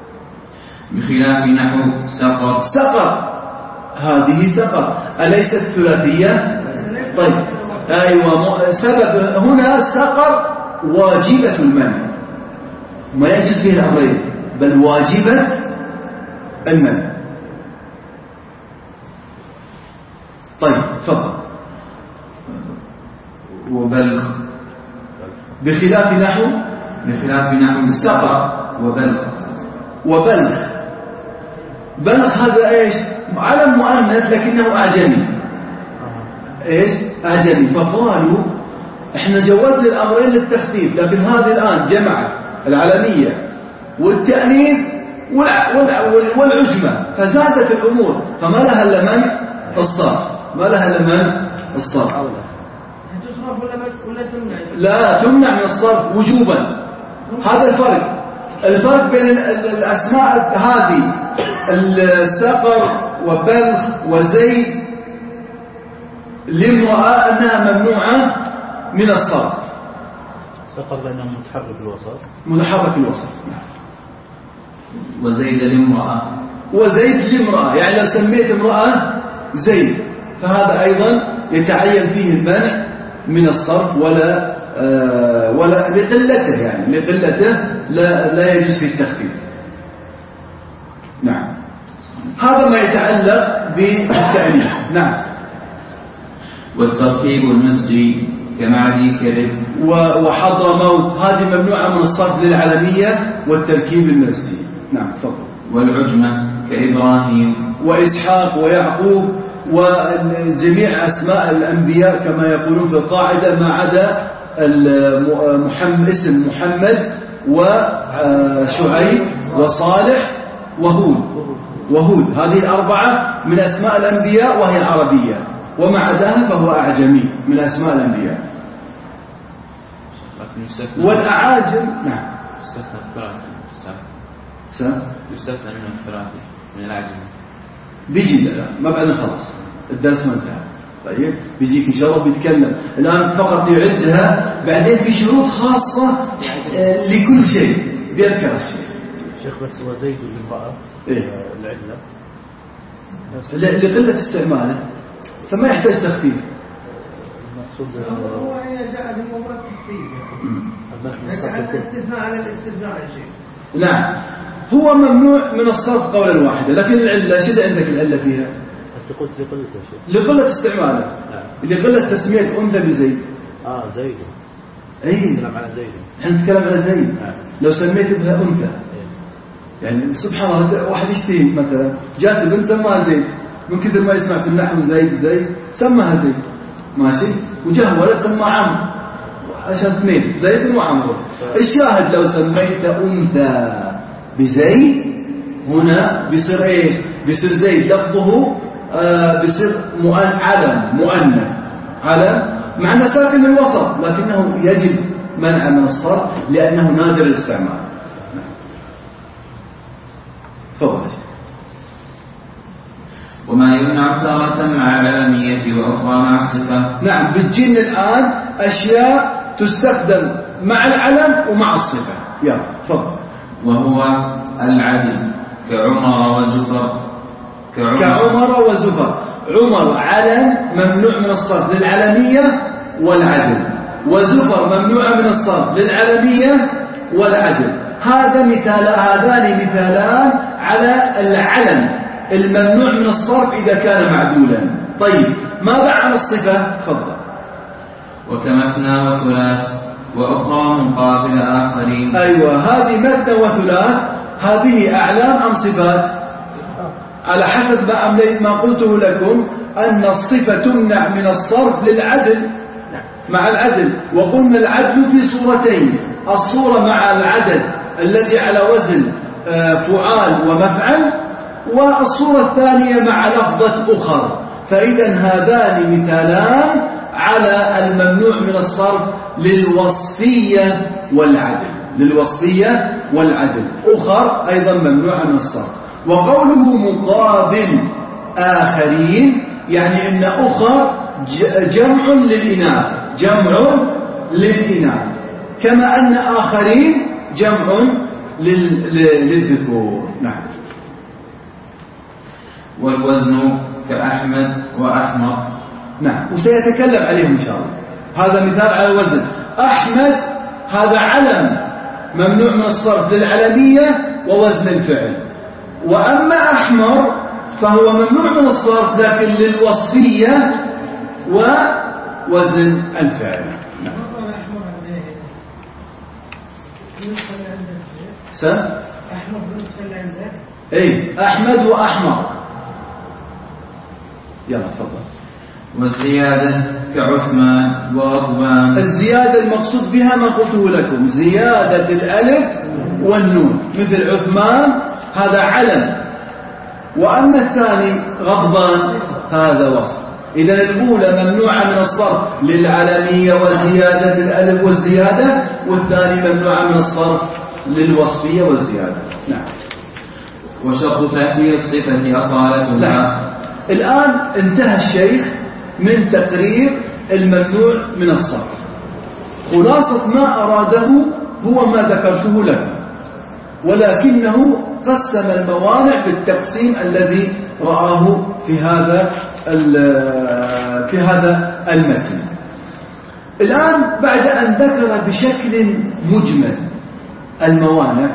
بخلاف نحو سقط. سقط، هذه سقط أليست ثلاثية؟ طيب أيوة، سبب هنا سقط واجبة المنع، ما يجوز فيه الأمرين، بل واجبة المنع. طيب تفضل. وبلغ. بخلاف نحو بخلاف نحو سقط وبلغ. وبلغ، بلغ هذا ايش؟ علم مؤنث لكنه أعجمي. ايش؟ أعجمي. فقالوا احنا جوزنا الأمرين للتخفيف، لكن هذه الآن جمعت العلمية والتأنيث والعجمة فزادت الأمور، فما لها إلا من الصرف، ما لها إلا من الصرف. تصرف ولا تمنع؟ لا تمنع من الصرف وجوبا. هذا الفرق، الفرق بين الأسماء هذه السقر وبلغ وزيد لامرأة أنها ممنوعة من الصرف. سقر لأنه متحرك الوسط. متحرك الوسط. وزيد لامرأة. وزيد لامرأة، يعني لو سميت امرأة زيد فهذا أيضا يتعين فيه المنع من الصرف، ولا آه ولا لقلته، يعني لقلته لا لا يجوز فيه التخفيف. نعم. هذا ما يتعلق بالتأنيث. نعم. والتركيب المسجي كمعدي كذب وحضرموت، هذه ممنوعة من الصرف للعلمية والتركيب المسجي. نعم تفضل. والعجمة كإبراهيم وإسحاق ويعقوب وجميع أسماء الأنبياء كما يقولون في القاعدة، ما عدا محمد، اسم محمد وشعيب وصالح وهود. وهود هذه الأربعة من أسماء الأنبياء وهي عربية، وما عداها فهو أعجمي من أسماء الأنبياء. والأعاجم نعم يستثنى الثلاثي. يستثنى منه الثلاثي من الأعجم. بيجي لا ما بعد خلاص الدرس ما انتهى. طيب بيجيك إن شاء الله بيتكلم الآن فقط يعدها، بعدين في شروط خاصة لكل شيء بيذكر الشيء. شيخ بس وزيد للمرأة إيه؟ العلة لقلة استعماله فما يحتاج تخفيف. المقصود هو هنا جاء في موضوع التخفيف، لكن الاستثناء على الاستثناء يا شيخ. نعم هو ممنوع من الصرف قولا واحدا، لكن العلة شد عندك العلة فيها؟ أنت قلت لقلة يا شيخ. لقلة استعماله. نعم. لقلة تسمية أنثى بزيد. آه زيد. أي. نتكلم على زيد. احنا نتكلم على زيد. نعم. لو سميت بها أنثى. إيه. يعني سبحان الله واحد يشتهي مثلا جات بنت سماها زيد، من كثر ما يسمع في النحو زيد زيد سماها زيد ماشي، وجاء ولد سماه عمرو عشان اثنين زيد وعمرو. الشاهد لو سميت أنثى بزيد هنا بيصير ايش؟ بيصير زيد لفظه آه بيصير علم مؤنث علم مع انه ساكن الوسط، لكنه يجب منع من الصرف لانه نادر الاستعمال. تفضل. وما يمنع تارة مع العلمية وأخرى مع الصفة. نعم بتجينا الآن أشياء تستخدم مع العلم ومع الصفة. يلا تفضل. وهو العدل كعمر وزفر. كعمر, كعمر وزفر. عمر علم ممنوع من الصرف للعلمية والعدل، وزفر ممنوع من الصرف للعلمية والعدل. هذا مثال هذان مثالان على العلم الممنوع من الصرف إذا كان معدولا. طيب ماذا عن الصفة؟ تفضل. وكمثنى وثلاث وأخرى من قابل آخرين. أيوة هذه مثنى وثلاث، هذه أعلام أم صفات؟ على حسب ما أمليت ما قلته لكم أن الصفة تمنع من الصرف للعدل مع العدل، وقلنا العدل في صورتين، الصورة مع العدد الذي على وزن فعال ومفعل، والصورة الثانية مع لفظة أخر. فإذا هذان مثالان على الممنوع من الصرف للوصفية والعدل، للوصفية والعدل. أخر أيضا ممنوع من الصرف. وقوله مقابل آخرين يعني إن أخر جمع للإناث، جمع للإناث، كما أن آخرين جمع للذكور. نعم. والوزن كأحمد وأحمر. نعم وسيتكلم عليهم إن شاء الله. هذا مثال على الوزن. أحمد هذا علم ممنوع من الصرف للعلمية ووزن الفعل، وأما أحمر فهو ممنوع من الصرف لكن للوصفية ووزن الفعل. نعم. س أحمد بالنسبة لعندك. إيه أحمد وأحمر. يلا تفضل. والزيادة كعثمان ورضوان. الزيادة المقصود بها ما قلته لكم، زيادة الألف والنون، مثل عثمان هذا علم، وأما الثاني غضبان هذا وصف. إذا الأولى ممنوعة من الصرف للعلمية وزيادة الألف والزيادة، والثاني ممنوعة من الصرف للوصفية والزيادة. نعم. وشرط تأثير الصفة أصالتها. نعم. الآن انتهى الشيخ من تقرير الممنوع من الصرف. خلاصة ما أراده هو ما ذكرته لكم، ولكنه قسم الموانع بالتقسيم الذي رآه في هذا في هذا المتن. الآن بعد أن ذكر بشكل مجمل الموانع،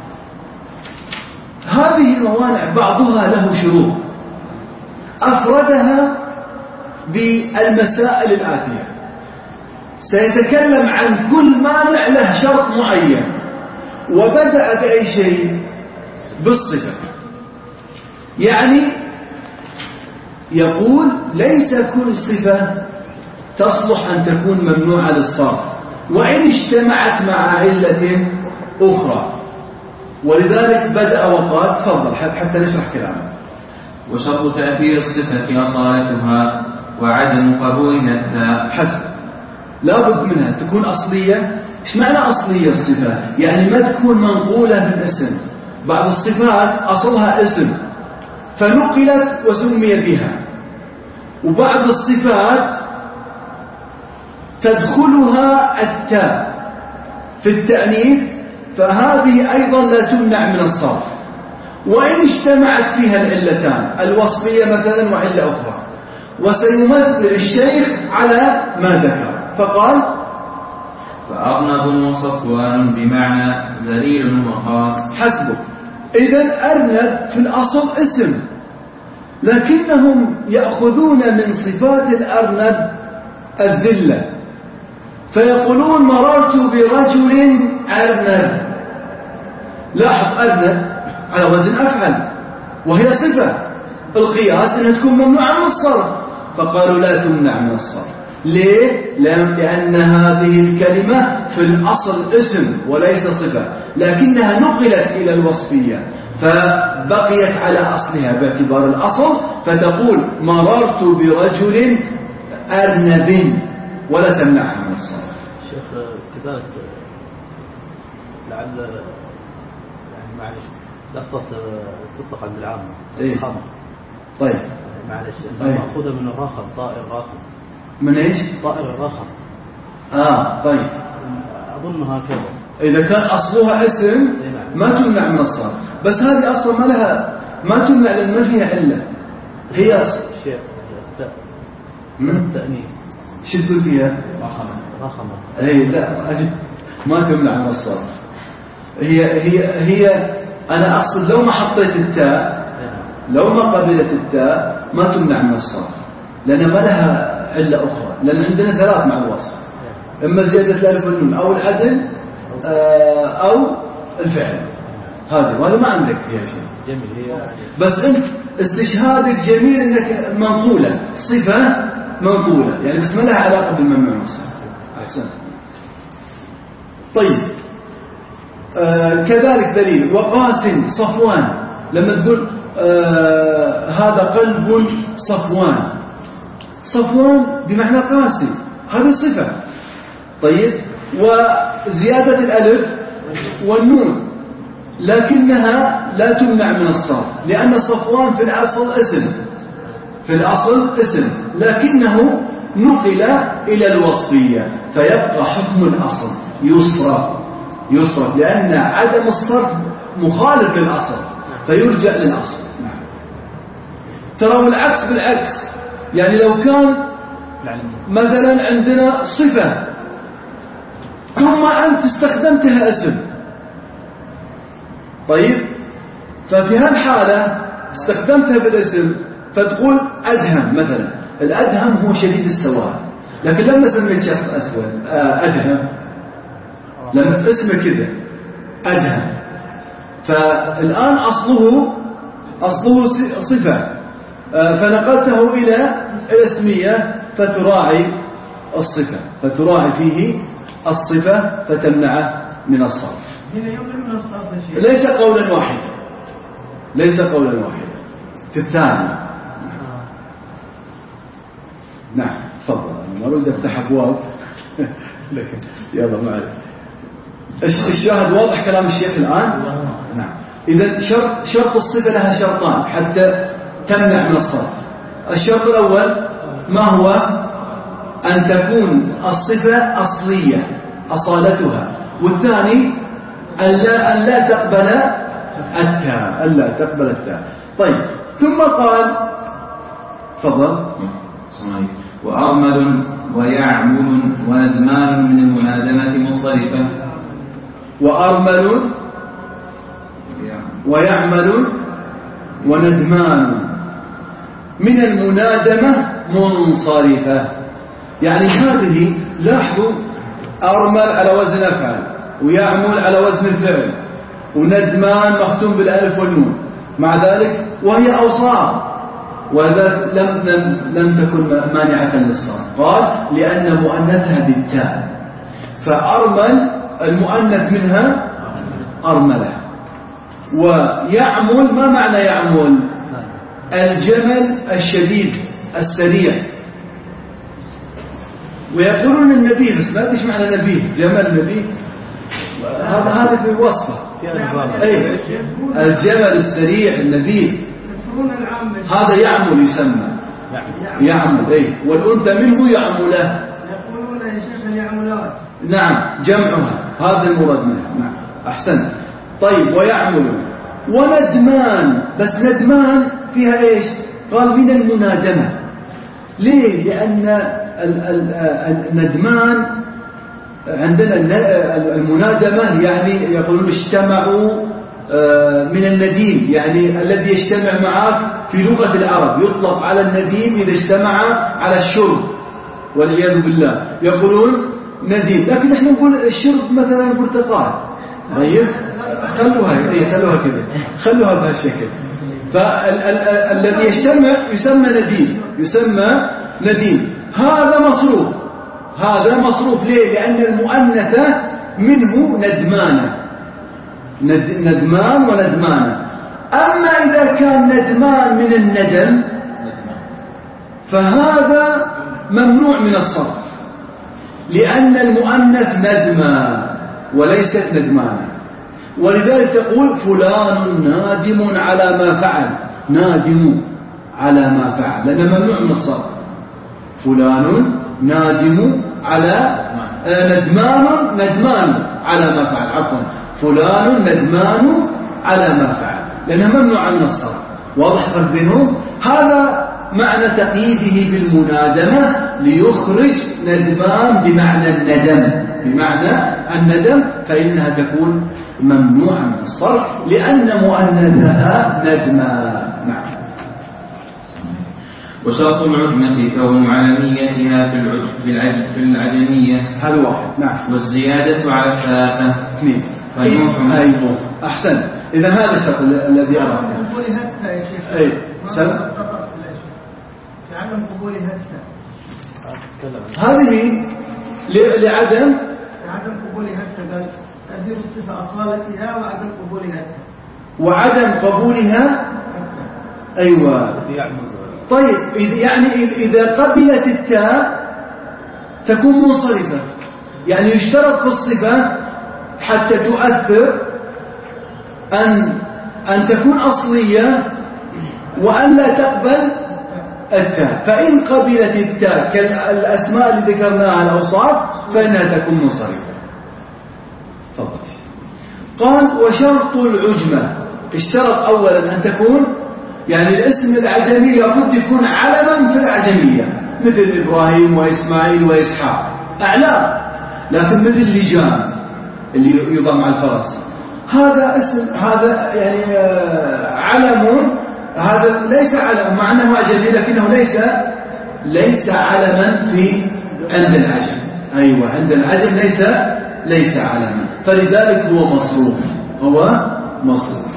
هذه الموانع بعضها له شروط أفردها بالمسائل الآتية. سيتكلم عن كل مانع له شرط معين، وبدأ بأي شيء؟ بالصفة. يعني يقول ليس كل صفة تصلح أن تكون ممنوعة للصرف وإن اجتمعت مع علة أخرى، ولذلك بدأ وقال تفضل حتى نشرح كلامه. وشرط تأثير الصفة أصالتها وعدم قبولها التاء. حسن، لا بد منها تكون أصلية. إيش معنى أصلية الصفة؟ يعني ما تكون منقولة من اسم. بعض الصفات أصلها اسم فنقلت وسمي بها، وبعض الصفات تدخلها التاء في التأنيث، فهذه أيضا لا تمنع من الصرف وإن اجتمعت فيها العلتان، الوصفية مثلا وعلة أخرى. وسيمثل الشيخ على ما ذكر فقال فأرنب وصفوان بمعنى ذليل وقاص. حسبه. إذن أرنب في الأصل اسم، لكنهم يأخذون من صفات الأرنب الذلة، فيقولون مررت برجل أرنب. لاحظ أرنب على وزن أفعل وهي صفة، القياس أنها تكون ممنوعة من الصرف، فقالوا لا تمنع من الصرف. ليه؟ لأن هذه الكلمة في الأصل اسم وليس صفة، لكنها نقلت إلى الوصفية فبقيت على أصلها باعتبار الأصل، فتقول مررت برجل أرنب ولا تمنعها من الصرف. شيخ كذلك لعل يعني معلش لفظة تطلق عند العامة إيه؟ الخمر. طيب معلش طيب. مأخوذة من الرخم، طائر راخم. من ايش؟ طائر الرخم. اه طيب، أظنها كذا. إذا كان أصلها اسم ما تمنع من الصرف، بس هذه أصلا ما لها ما تمنع لأن ما فيها علة، هي أصل شيء التاء من التأنيث. شو تقول فيها؟ رخمة. رخمة. اي لا أجل ما تمنع من الصرف. هي هي هي أنا أقصد لو ما حطيت التاء، لو ما قبلت التاء ما تمنع من الصرف، لأن ما لها علة أخرى، لأن عندنا ثلاث مع الوصف، إما زيادة الألف والنون أو العدل أو الفعل. هذه وهذا ما عندك فيها شيء. جميل. هي بس أنت استشهادك جميل أنك منقولة، صفة منقولة يعني، بس ما لها علاقة بالممنوع من الصرف. أحسن. طيب آه كذلك دليل وقاس صفوان، لما تقول آه هذا قلب صفوان، صفوان بمعنى قاسي، هذه صفة. طيب وزيادة الألف والنون لكنها لا تمنع من الصرف، لأن صفوان في الأصل اسم، في الأصل اسم لكنه نقل إلى الوصفية فيبقى حكم الأصل يصرف، يصرف لأن عدم الصرف مخالف للأصل فيرجع للأصل. ترى العكس بالعكس، يعني لو كان مثلا عندنا صفة ثم أنت استخدمتها اسم، طيب ففي هالحالة استخدمتها بالاسم فتقول أدهم مثلا، الأدهم هو شديد السواد، لكن لما سميت شخص أسود أدهم، لما اسمه كذا أدهم، فالآن أصله أصله صفة فنقلته إلى الاسمية فتراعي الصفة، فتراعي فيه الصفة فتمنعه من الصرف. ليس قولا واحدا، ليس قولا واحدا. في الثاني نعم تفضل، ما أريد أفتح أبواب لكن يلا معي. الشاهد واضح كلام الشيخ الآن؟ نعم. إذا شرط شرط الصفة لها شرطان حتى تمنع من الصرف. الشرط الأول ما هو؟ أن تكون الصفة أصلية أصالتها، والثاني أن لا, أن لا تقبل التاء، أن لا تقبل التاء. طيب ثم قال تفضل. وأرمل ويعمل وندمان من المنادمة منصرفة. وأرمل ويعمل وندمان من المنادمة منصرفة، يعني هذه لاحظوا أرمل على وزن أفعل، ويعمل على وزن الفعل، وندمان مختوم بالألف والنون، مع ذلك وهي أوصاف، وذلك لم, لم, لم تكن مانعة للصرف. قال لأن مؤنثها بالتاء، فأرمل المؤنث منها أرملة. ويعمل ما معنى يعمل؟ الجمل الشديد السريع. ويقولون النبيه، بس ما أدري معنى نبيه، جمل نبيه، هذا هذا في وصفه. أي الجمل السريع النبيه هذا يعمل يسمى يعمل. أي والأنثى منه يعمله. يقولون يا شيخ اليعملات. نعم جمعها، هذا المراد منها. نعم أحسنت. طيب ويعمل وندمان، بس ندمان فيها إيش؟ قال من المنادمة. ليه؟ لأن الندمان عندنا المنادمة يعني يقولون اجتمعوا من النديم، يعني الذي يجتمع معك في لغة العرب يطلق على النديم إذا اجتمع على الشرب والعياذ بالله يقولون نديم. لكن نحن نقول الشرب مثلا البرتقال. طيب خلوها خلوها كذا، خلوها بهالشكل. فالذي يجتمع يسمى نديم، يسمى نديم. هذا مصروف، هذا مصروف ليه؟ لأن المؤنثة منه ندمانة، ندمان وندمانة. أما إذا كان ندمان من الندم فهذا ممنوع من الصرف، لأن المؤنث ندمى وليست ندمانة. ولذلك تقول فلان نادم على ما فعل، نادم على ما فعل، لأنه ممنوع من الصرف. فلان نادم على ندمان، ندمان على ما فعل، عفوا فلان ندمان على ما فعل، لأنه ممنوع من الصرف. واضح الفرق بينهم؟ هذا معنى تقييده بالمنادمة ليخرج ندمان بمعنى الندم، بمعنى الندم، فإنها تكون ممنوعة من الصرف لأن مؤنثها ندما. نعم. وشرط العجمة كون علميتها في العجم في العجمية هذا واحد. نعم. والزيادة على الثلاثة اثنين. فنوح. أيوه أحسن. إذا هذا الشرط الذي أردته. قبول هتة يا شيخ. أي سم. في عدم قبول هتة. هذه لعدم عدم قبول هتة، قال تأثير الصفة أصالتها وعدم قبولها. وعدم قبولها. أيوة. طيب يعني إذا قبلت التاء تكون منصرفة، يعني يشترط في الصفة حتى تؤثر أن أن تكون أصلية وأن لا تقبل التاء. فإن قبلت التاء كالأسماء اللي ذكرناها الأوصاف فإنها تكون منصرفة. فضل. قال وشرط العجمة، اشترط أولا أن تكون يعني الاسم العجمي لابد يكون علما في العجمية، مثل إبراهيم وإسماعيل وإسحاق أعلام، لكن مثل لجام اللي يضم على الفرس هذا اسم، هذا يعني علم، هذا ليس علم مع أنه عجمي لكنه ليس ليس علما في عند العجم. أيوة عند العجم ليس ليس علما، فلذلك هو مصروف، هو مصروف.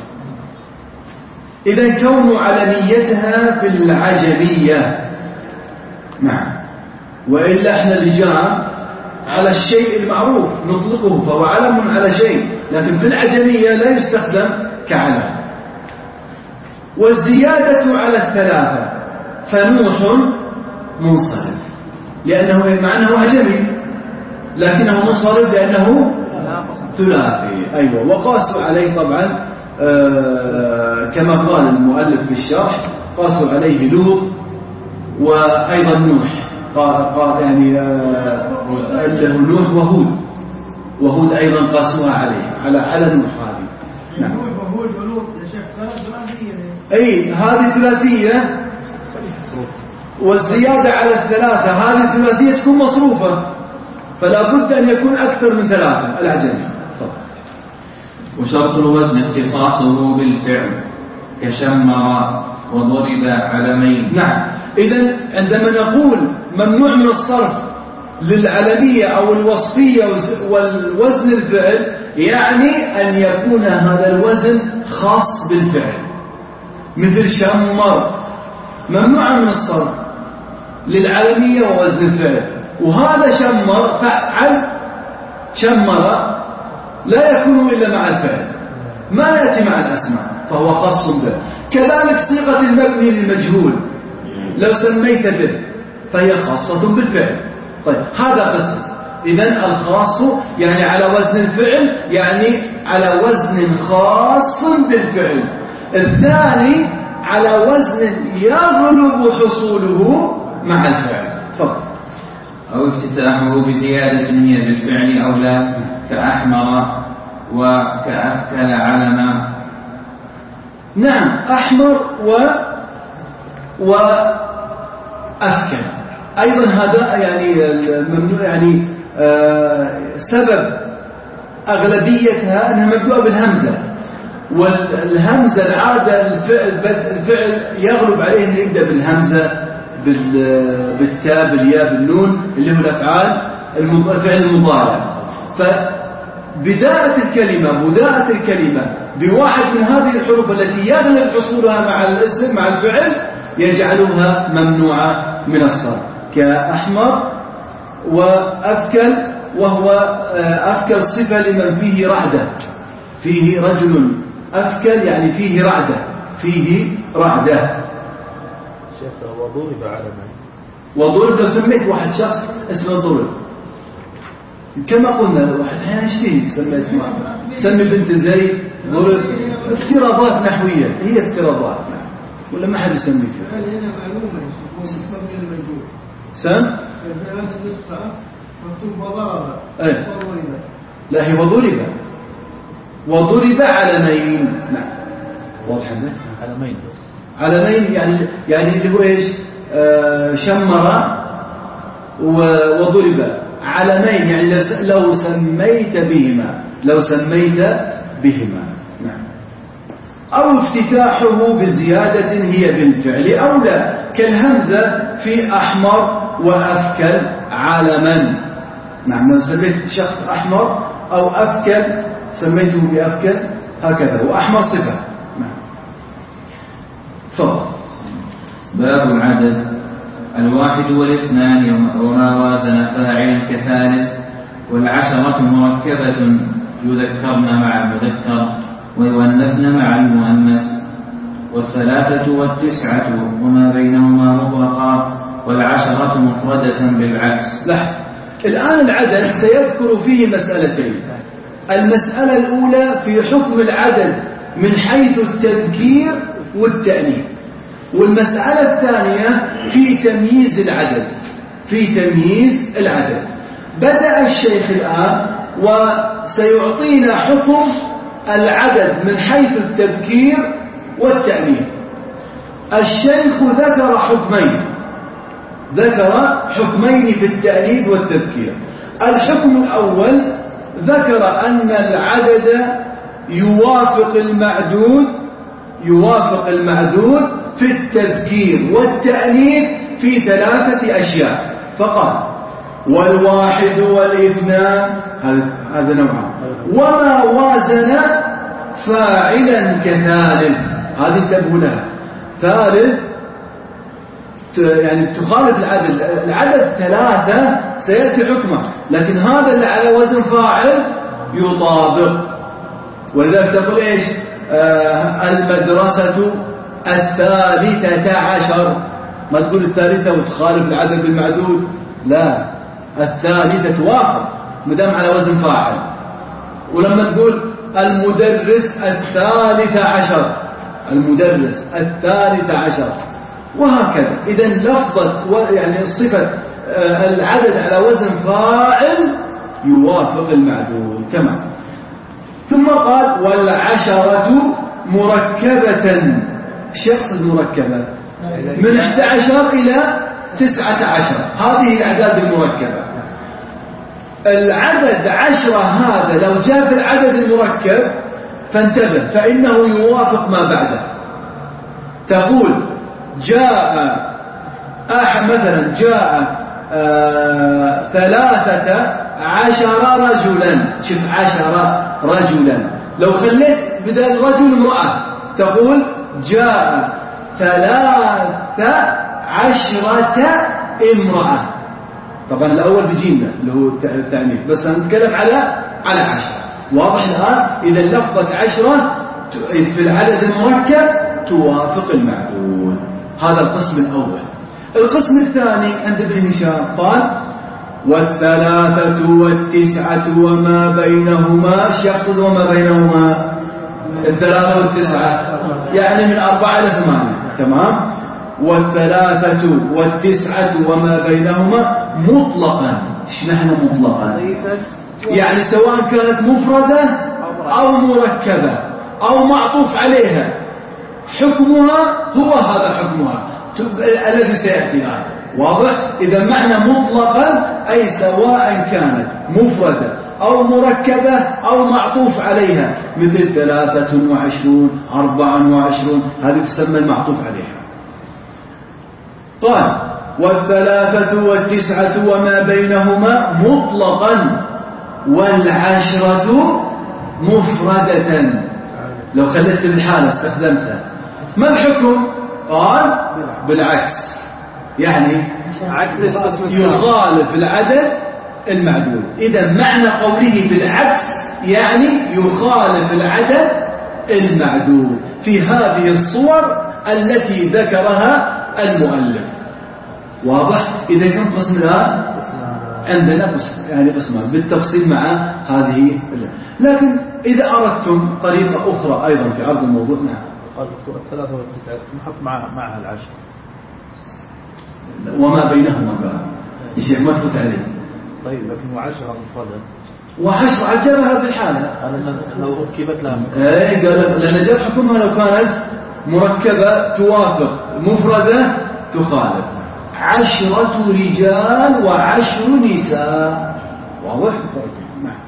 إذا كون علميتها في العجمية. نعم. وإلا احنا اللجام على الشيء المعروف نطلقه فهو علم على شيء، لكن في العجمية لا يستخدم كعلم. والزيادة على الثلاثة فنوح منصرف، لأنه مع أنه عجمي لكنه منصرف لأنه ثلاثي. أيوة. وقاسوا عليه طبعا آه كما قال المؤلف في الشرح، قاسوا عليه لوط وأيضا نوح، قال يعني آه نوح وهود، وهود أيضا قاسوها عليه على على نوح هذه. نعم. نوح وهود ولوط يا شيخ ثلاثية. أي هذه ثلاثية، والزيادة على الثلاثة هذه الثلاثية تكون مصروفة، فلا بد أن يكون أكثر من ثلاثة العجمي. وشرط الوزن اختصاصه بالفعل كشمر وضرب علمين. نعم. إذن عندما نقول ممنوع من الصرف للعلمية أو الوصفية والوزن الفعل، يعني أن يكون هذا الوزن خاص بالفعل، مثل شمر ممنوع من الصرف للعلمية ووزن الفعل. وهذا شمر فعل، شمر لا يكون إلا مع الفعل، ما يأتي مع الأسماء، فهو خاص به. كذلك صيغة المبني للمجهول لو سميت به فهي خاصة بالفعل. طيب هذا قسم. إذن الخاص يعني على وزن الفعل، يعني على وزن خاص بالفعل. الثاني على وزن يغلب حصوله مع الفعل. فضل. أو افتتاحه بزيادة هي بالفعل أو لا، كأحمر وكأفكل علما. نعم. أحمر و وأفكل أيضا هذا يعني ممنوع، يعني سبب أغلبيتها أنها مبدوءة بالهمزة، والهمزة العادة الفعل يغلب عليه أن يبدأ بالهمزة بالتاء بالياء بالنون اللي هو الأفعال الفعل المضارع. فبداءة الكلمة بداءة الكلمة بواحد من هذه الحروف التي يغلب حصولها مع الاسم مع الفعل يجعلها ممنوعة من الصرف، كأحمر وأفكل، وهو أفكل صفة لمن فيه رعدة، فيه رجل أفكل يعني فيه رعدة، فيه رعدة. شيخ وضرب على من؟ وضرب لو سميت واحد شخص اسمه ضرب، كما قلنا واحد أحيانا يشتهي يسمى اسمه، سمي بنت زيد ضرب، افتراضات نحوية، هي افتراضات ولا ما حد يسمي كذا. هنا معلومة يسمى الموجود سم؟ في هذه النسخة مكتوب وضرب. ايه لا هي وضرب، وضرب علمين. نعم واضح عندك؟ علمين بس، علمين يعني يعني اللي هو ايش؟ آه شمر وضرب علمين، يعني لو سميت بهما لو سميت بهما. نعم. أو افتتاحه بزيادة هي بالفعل أو لا، كالهمزة في أحمر وأفكل علما. نعم لو سميت شخص أحمر أو أفكل سميته بأفكل هكذا، وأحمر صفة. نعم. تفضل. باب العدد. الواحد والاثنان وما وازن فاعلا كثالث، والعشرة مركبة يذكرن مع المذكر ويؤنثن مع المؤنث، والثلاثة والتسعة وما بينهما مطلقا، والعشرة مفردة بالعكس. لا الآن العدد سيذكر فيه مسألتين. المسألة الأولى في حكم العدد من حيث التذكير والتأنيث، والمسألة الثانية في تمييز العدد في تمييز العدد. بدأ الشيخ الآن وسيعطينا حكم العدد من حيث التذكير والتأنيث. الشيخ ذكر حكمين ذكر حكمين في التأنيث والتذكير. الحكم الأول ذكر أن العدد يوافق المعدود يوافق المعدود في التذكير والتأنيث في ثلاثة أشياء فقال: والواحد والاثنان، هذا نوعان، وما وازن فاعلا كثالث، هذه انتبهوا لها. ثالث يعني تخالف العدد، العدد ثلاثة سيأتي حكمه، لكن هذا اللي على وزن فاعل يطابق. ولذلك تقول إيش؟ آه المدرسة الثالثة عشر، ما تقول الثالثة وتخالف العدد المعدود، لا، الثالثة توافق مدام على وزن فاعل. ولما تقول المدرس الثالثة عشر، المدرس الثالثة عشر، وهكذا. إذن لفظة يعني صفة العدد على وزن فاعل يوافق المعدود كما. ثم قال: والعشرة مركبة. ايش يقصد مركبة؟ من إحدى عشر إلى تسعة عشر، هذه الأعداد المركبة. العدد عشرة هذا لو جاء في العدد المركب فانتبه، فإنه يوافق ما بعده. تقول جاء أح مثلا جاء آه ثلاثة عشر رجلا، شوف عشر رجلا، لو خليت بدل رجل امرأة تقول جاء ثلاثة عشرة امرأة. طبعا الأول بجينا اللي هو التأنيث، بس نتكلم على على عشرة. واضح الآن؟ إذا لفظة عشرة في العدد المركب توافق المعدود. هذا القسم الأول. القسم الثاني عند ابن هشام قال: والثلاثة والتسعة وما بينهما. ايش يقصد وما بينهما؟ الثلاثة والتسعة يعني من أربعة إلى ثمانية، تمام. والثلاثة والتسعة وما بينهما مطلقا. ايش معنى مطلقا؟ يعني سواء كانت مفردة أو مركبة أو معطوف عليها، حكمها هو هذا حكمها الذي سيأتي الآن. واضح؟ إذا معنى مطلقا أي سواء كانت مفردة أو مركبة أو معطوف عليها، مثل ثلاثة وعشرون، أربعة وعشرون، هذه تسمى المعطوف عليها. قال والثلاثة والتسعة وما بينهما مطلقا، والعشرة مفردة. لو خليت بالحالة استخدمتها، ما الحكم؟ قال بالعكس، يعني يخالف العدد المعدود. إذا معنى قوله بالعكس يعني يخالف العدد المعدود في هذه الصور التي ذكرها المؤلف. واضح؟ إذا كم قسم الآن عندنا قسم، يعني قسمان بالتفصيل مع هذه. لكن إذا أردتم طريقة أخرى أيضا في عرض الموضوع، نعم. قال الثلاثة والتسعة نحط معها معها العشر وما بينهما بقى شيء مثبت عليه. طيب لكن وعشرة مفردة، وعشرة عجبها بالحالة لو ركبت لها. ايه قال لأن جاب حكمها لو كانت مركبة توافق، مفردة تخالف. عشرة رجال وعشر نساء. واضح؟ نعم.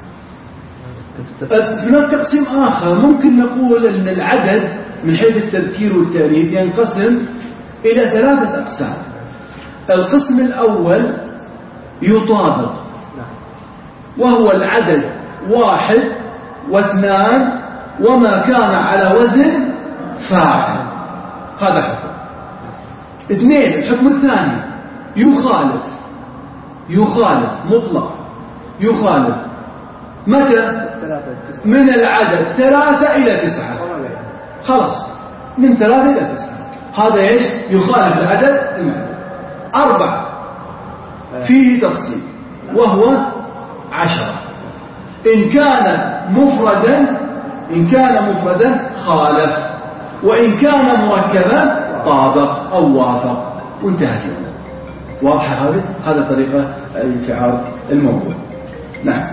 هناك تقسيم آخر ممكن نقول أن العدد من حيث التذكير والتأنيث ينقسم إلى ثلاثة أقسام. القسم الأول يطابق، وهو العدد واحد واثنان وما كان على وزن فاعل، هذا حكم. اثنين، الحكم الثاني يخالف، يخالف مطلق، يخالف متى؟ من العدد ثلاثة إلى تسعة، خلاص من ثلاثة إلى تسعة، هذا إيش؟ يخالف العدد المعدود. أربعة فيه تفصيل، وهو عشرة. إن كان مفردا إن كان مفردا خالف، وإن كان مركبا طابق أو وافق، وانتهى كذا. واضحة هذه؟ هذا طريقة انفعال الموضوع. نعم.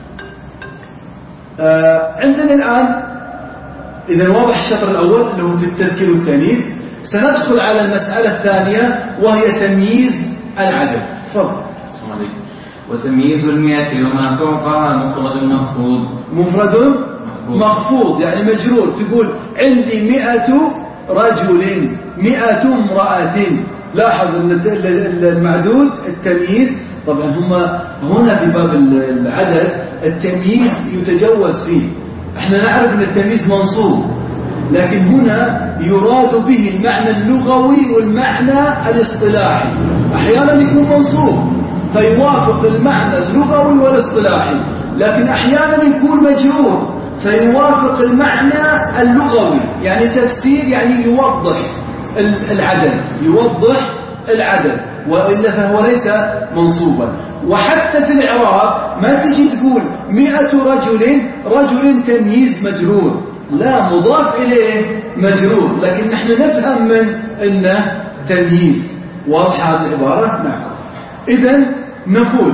آه عندنا الآن إذا واضح الشطر الأول اللي هو بالتذكير والتأنيث، سندخل على المسألة الثانية وهي تمييز العدد. تفضل. وتمييز المئة وما فوقها مفرد مخفوض. مفرد مخفوض يعني مجرور. تقول عندي مئة رجل، مئة امرأة. لاحظ أن المعدود التمييز، طبعا هم هنا في باب العدد التمييز يتجوز فيه. احنا نعرف أن التمييز منصوب، لكن هنا يراد به المعنى اللغوي والمعنى الاصطلاحي. أحيانا يكون منصوب فيوافق المعنى اللغوي والاصطلاحي، لكن أحيانا يكون مجرور فيوافق المعنى اللغوي، يعني تفسير، يعني يوضح العدد، يوضح العدد، وإلا فهو ليس منصوبا. وحتى في الإعراب ما تجي تقول مئة رجل، رجل تمييز مجرور، لا، مضاف إليه مجرور، لكن نحن نفهم من إنه تمييز. واضح هذه العبارة؟ نعم. إذن نقول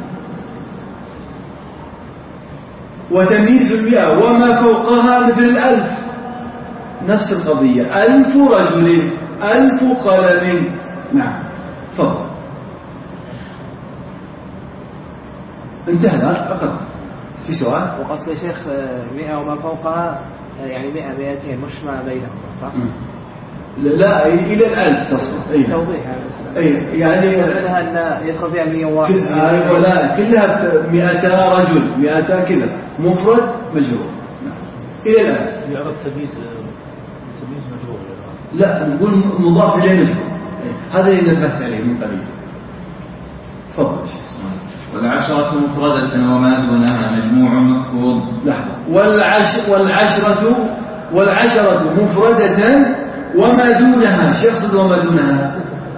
وتمييز المئة وما فوقها مثل الألف، نفس القضية، ألف رجل، ألف قلم. نعم. تفضل. انتهى الآن. أقرأ. في سؤال؟ وقصد يا شيخ مئة وما فوقها يعني مئة مئتين مش ما بينهم، صح؟ م. لا، إلى الألف تصل. أي توضيح أي يعني منها أن يدخل فيها مئة واحد. أيوة، لا كلها مئتا رجل، مئتا كذا، مفرد مجرور. نعم. إلى الألف. يعرف تمييز تمييز مجرور. لا، نقول مضاف إليه مجرور. هذا اللي نبهت عليه من قريب. تفضل. والعشرة مفردة وما دونها مجموع مخفوض. لحظة. والعش والعشرة والعشرة مفردة وما دونها. شو يقصد وما دونها؟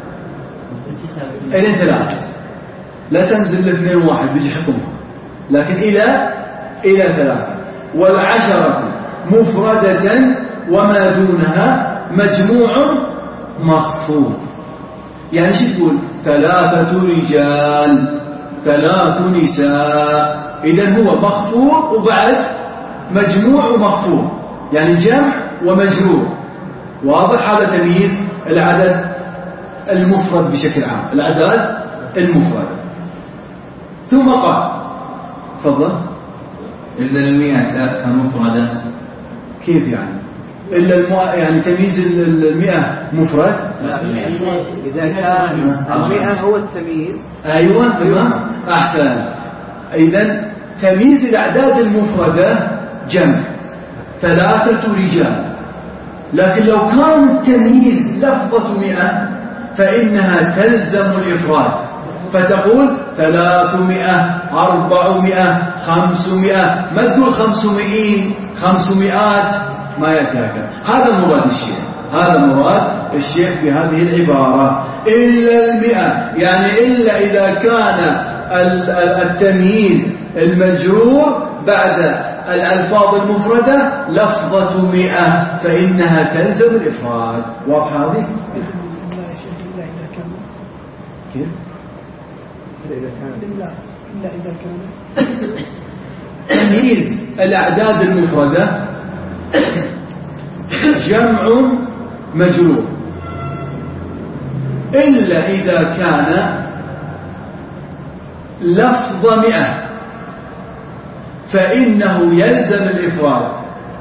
إلى ثلاثة، لا تنزل لاثنين واحد بيجي حكمها، لكن إلى إلى ثلاثة. والعشرة مفردة وما دونها مجموع مخفوض. يعني شو تقول؟ ثلاثة رجال، ثلاث نساء. إذن هو مخفوض وبعد مجموع ومخفوض، يعني جمع ومجرور. واضح؟ هذا تمييز العدد المفرد بشكل عام، الأعداد المفرد. ثم قال تفضل. إلا المئة كمفردة. كيف يعني؟ إلا المو... يعني تمييز المئة مفرد؟ لا، إذا كان المئة هو التمييز. أيوة تمام أحسن. إذن تمييز الأعداد المفردة جمع ثلاثة رجال، لكن لو كان التمييز لفظة مئة فإنها تلزم الإفراد، فتقول ثلاثمائة أربعمائة خمسمائة، ما تقول خمسمائين خمسمائات، ما يأتي هكذا. هذا مراد الشيخ، هذا مراد الشيخ بهذه العبارة. إلا المئة يعني إلا إذا كان التمييز المجرور بعد الألفاظ المفردة لفظة مئة فإنها تلزم الإفراد. واضح هذه؟ كيف؟ إلا إلا إذا كان تمييز الأعداد المفردة جمع مجرور إلا إذا كان لفظ مئة فإنه يلزم الإفراد،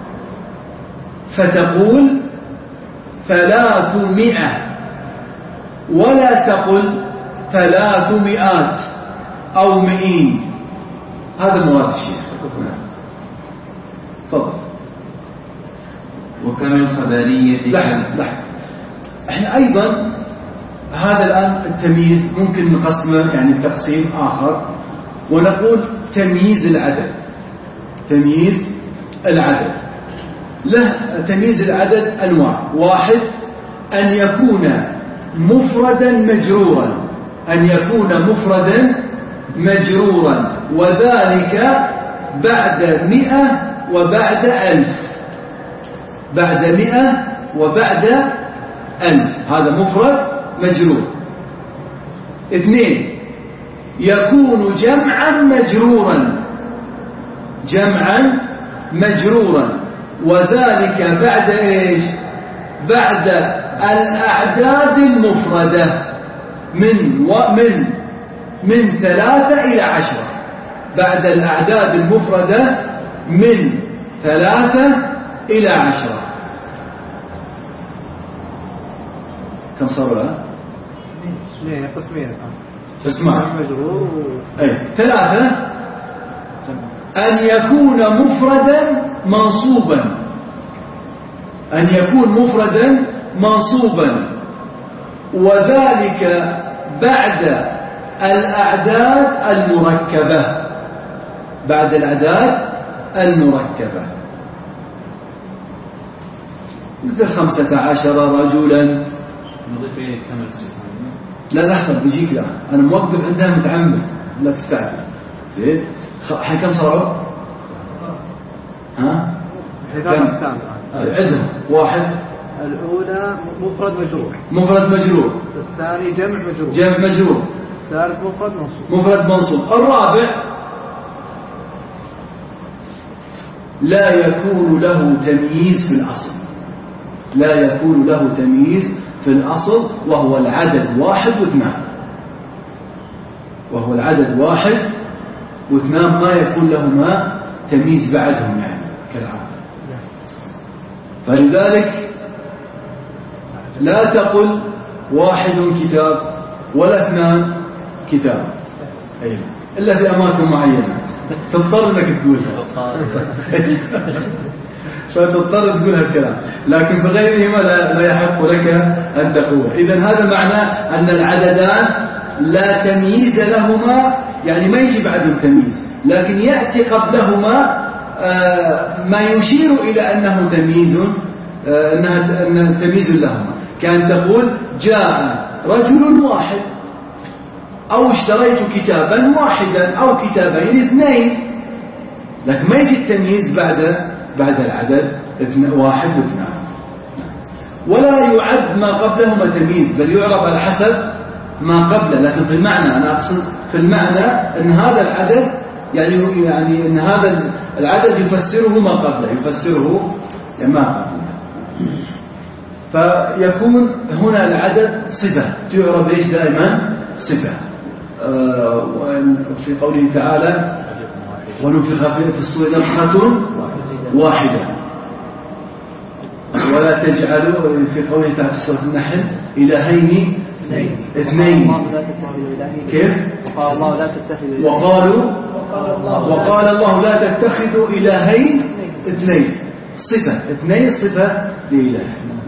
فتقول ثلاثمائة ولا تقل ثلاثمائات أو مئين. هذا مراد الشيخ. تفضل. وكم الخبرية. لحظة لحظة، احنا أيضا هذا الآن التمييز ممكن نقسمه يعني تقسيم آخر ونقول تمييز العدد. تمييز العدد له تمييز العدد أنواع. واحد، أن يكون مفردا مجرورا، أن يكون مفردا مجرورا وذلك بعد مئة وبعد ألف، بعد مئة وبعد ألف، هذا مفرد مجرور. اثنين، يكون جمعا مجرورا، جمعا مجرورا وذلك بعد ايش؟ بعد الأعداد المفردة من ومن من ثلاثة إلى عشرة، بعد الأعداد المفردة من ثلاثة إلى عشرة. كم صار لها؟ اثنين قسمين. اسمع مجرور. أي ثلاثة، أن يكون مفردا منصوبا، أن يكون مفردا منصوبا وذلك بعد الأعداد المركبة، بعد الأعداد المركبة، مثل خمسة عشر رجلا. نضيف إليه كم الاستفهام؟ لا لحظة بيجيك الآن، أنا موقف عندها متعمد لا تستعجل. زين الحين كم صاروا؟ ها؟ ثلاث أقسام. عدهم. واحد، الأولى مفرد مجرور. مفرد مجرور. الثاني جمع مجرور. جمع مجرور. الثالث مفرد منصوب. مفرد منصوب. الرابع لا يكون له تمييز في الأصل، لا يكون له تمييز في الأصل وهو العدد واحد واثنان، وهو العدد واحد واثنان ما يكون لهما تمييز بعدهم يعني كالعادة. فلذلك لا تقل واحد كتاب ولا اثنان كتاب، أيوة. إلا في أماكن معينة تضطر أنك تقولها فتضطر تقول هالكلام، لكن بغيرهما لا, لا يحق لك أن تقول. إذن هذا معناه أن العددان لا تمييز لهما، يعني ما يجي بعدهم تمييز، لكن يأتي قبلهما ما يشير إلى أنه تمييز، أنها أنه تمييز لهما. كان تقول جاء رجل واحد، أو اشتريت كتابا واحدا أو كتابين اثنين، لكن ما يجي التمييز بعد بعد العدد واحد واثنان. ولا يعد ما قبلهما تمييز، بل يعرف على حسب ما قبله، لكن في المعنى أنا أقصد في المعنى أن هذا العدد يعني يعني أن هذا العدد يفسره ما قبله، يفسره ما قبله. فيكون هنا العدد صفة تعرب إيش دائما صفة. وفي قوله تعالى ونفخ في الصور نفخة واحدة، ولا تجعلوا في قوله تعالى في سورة النحل إلهين اثنين. كيف؟ وقال الله لا تتخذوا وقالوا وقال الله لا تتخذوا إلهين اثنين. صفة اثنين صفة لإله.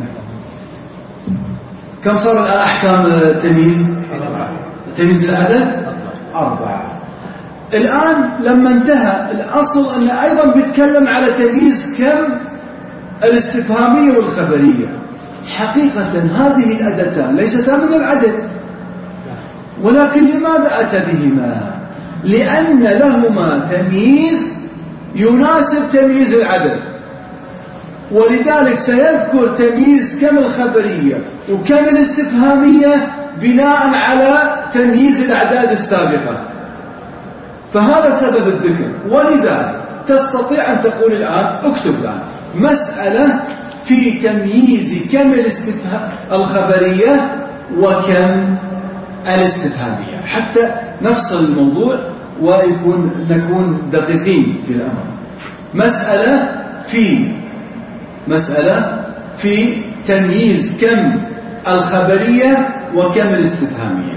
كم صار الآن أحكام التمييز؟ تمييز العدد أربعة. الآن لما انتهى الأصل أن أيضا بيتكلم على تمييز كم الاستفهامية والخبرية. حقيقة هذه الأدتان ليستا من العدد، ولكن لماذا أتى بهما؟ لأن لهما تمييز يناسب تمييز العدد، ولذلك سيذكر تمييز كم الخبرية وكم الاستفهامية بناء على تمييز الأعداد السابقة. فهذا سبب الذكر. ولذلك تستطيع أن تقول الآن اكتب الآن مسألة في تمييز كم الاستفهام الخبرية وكم الاستفهامية، حتى نفصل الموضوع ويكون نكون دقيقين في الأمر. مسألة في مسألة في تمييز كم الخبرية وكم الاستفهامية.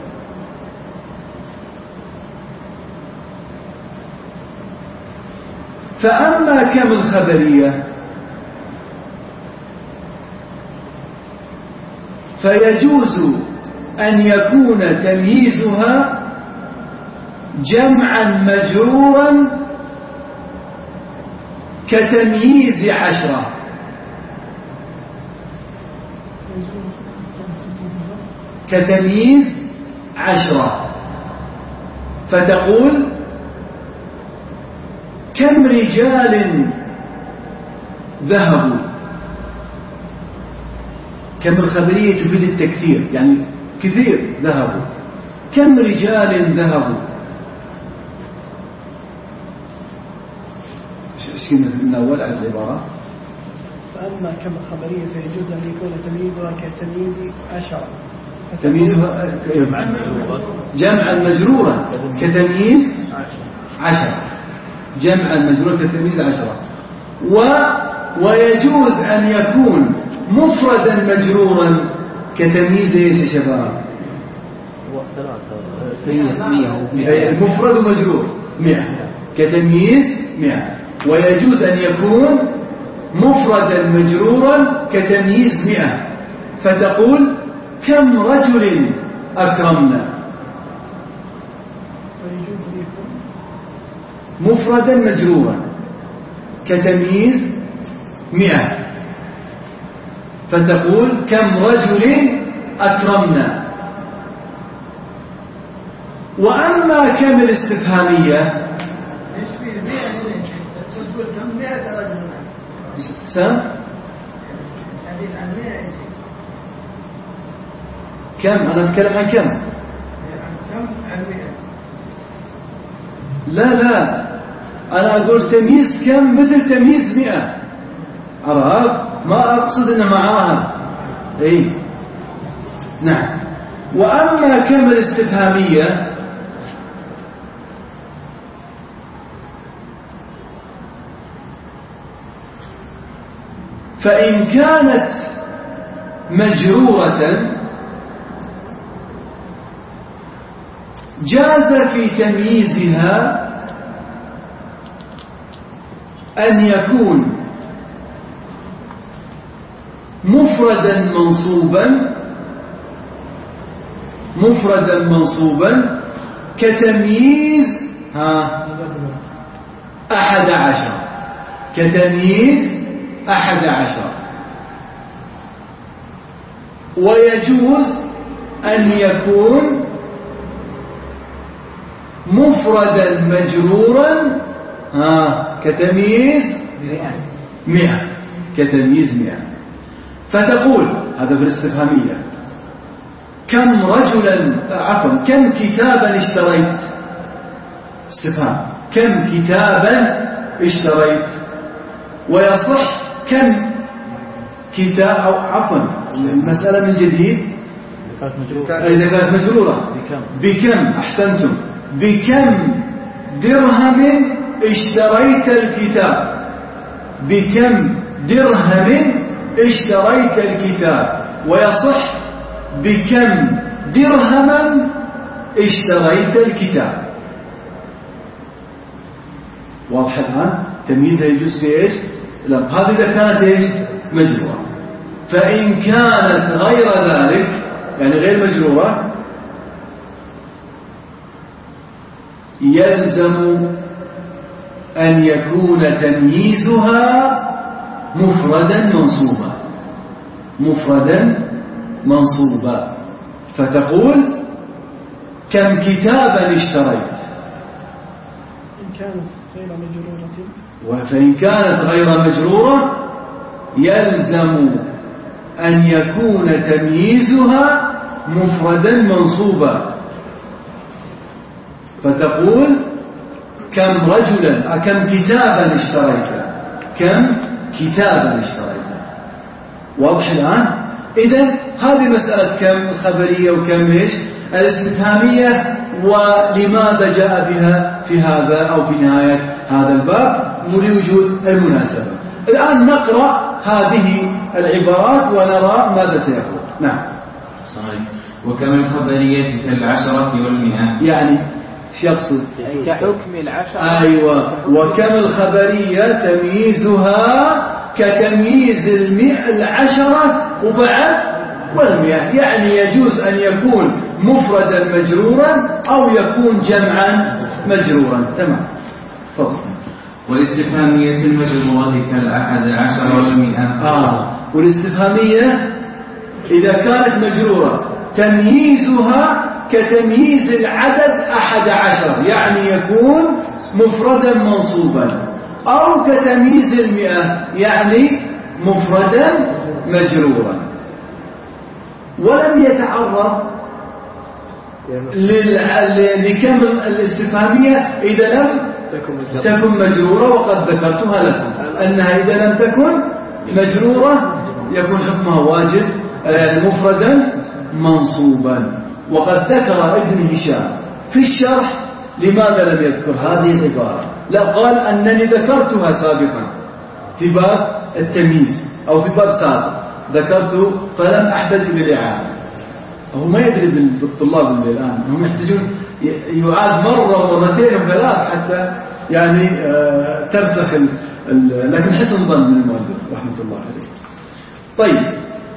فأما كم الخبرية فيجوز أن يكون تمييزها جمعا مجرورا كتمييز عشرة. كتمييز عشرة فتقول كم رجال ذهبوا. كم الخبرية تفيد التكثير، يعني كثير ذهبوا. كم رجال ذهبوا. ايش من أول عز العبارة؟ فأما كم الخبرية فيجوز أن يكون تمييزها كتمييز عشرة. تمييزها جمعا مجرورا كتمييز عشرة. جمعا مجرورا كتمييز عشرة. و ويجوز أن يكون مفردا مجرورا كتمييز ايش يا شباب؟ المفرد مجرور مئة كتمييز مئة. ويجوز أن يكون مفردا مجرورا كتمييز مئة فتقول كم رجل أكرمنا. ويجوز أن يكون مفردا مجرورا كتمييز مئة فتقول كم رجل أكرمنا. وأما كم الاستفهامية ايش في المئة تقول كم مئة رجل سم حديث عن مئة. كم أنا أتكلم عن كم كم عن مئة. لا لا أنا أقول تمييز كم مثل تمييز مئة. عرفت؟ ما أقصد إن معاها إيه نعم. وأما كم الاستفهامية فإن كانت مجرورة جاز في تمييزها أن يكون مفردا منصوبا مفردا منصوبا كتمييز ها أحد عشر. كتمييز أحد عشر. ويجوز أن يكون مفردا مجرورا ها كتمييز مئة. كتمييز مئة فتقول هذا في الاستفهامية كم رجلا عفوا كم كتابا اشتريت. استفهام كم كتابا اشتريت. ويصح كم كتاب، أو عفوا المسألة من جديد إذا كانت مجرورة بكم، أحسنتم، بكم درهم اشتريت الكتاب، بكم درهم اشتريت الكتاب، ويصح بكم درهما اشتريت الكتاب. واضح الآن؟ تمييزها يجوز في إيش؟ لا، هذه إذا كانت إيش؟ مجرورة. فإن كانت غير ذلك يعني غير مجرورة يلزم أن يكون تمييزها مفردا منصوبا، مفردا منصوبا، فتقول كم كتابا اشتريت. إن كانت غير مجرورة، فإن كانت غير مجرورة يلزم أن يكون تمييزها مفردا منصوبا، فتقول كم رجلا، كم كتابا اشتريت، كم كتابا اشتريت. واضح الآن؟ إذن هذه مسألة كم الخبرية وكم إيش الاستفهامية، ولماذا جاء بها في هذا أو في نهاية هذا الباب لوجود المناسبة. الآن نقرأ هذه العبارات ونرى ماذا سيقول. نعم. وكم الخبرية كالعشرة والمئة، يعني ايش يقصد؟ كحكم العشرة. أيوة. وكم الخبرية تمييزها كتمييز المئة العشرة وبعد والمئة، يعني يجوز أن يكون مفردا مجرورا أو يكون جمعا مجرورا. تمام. فضل. والاستفهامية المجرورة كالأحد عشر والمئة. آه. والاستفهامية إذا كانت مجرورة تمييزها كتمييز العدد أحد عشر، يعني يكون مفردا منصوبا، أو كتمييز المئة يعني مفردا مجرورا، ولم يتعرض لكم الاستفهامية إذا لم تكن مجرورة، وقد ذكرتها لكم أنها إذا لم تكن مجرورة يكون حكمها واجب مفردا منصوبا. وقد ذكر ابن هشام في الشرح لماذا لم يذكر هذه العبارة، لا قال أنني ذكرتها سابقا في باب التمييز أو في باب سابق ذكرت فلم أحتج بالإعادة. هو ما يدري بالطلاب اللي الآن هم يحتاجون يعاد مرة ومرتين وثلاث حتى يعني ترسخ ال ال لكن حسن ظن من المؤلف رحمة الله عليه. طيب،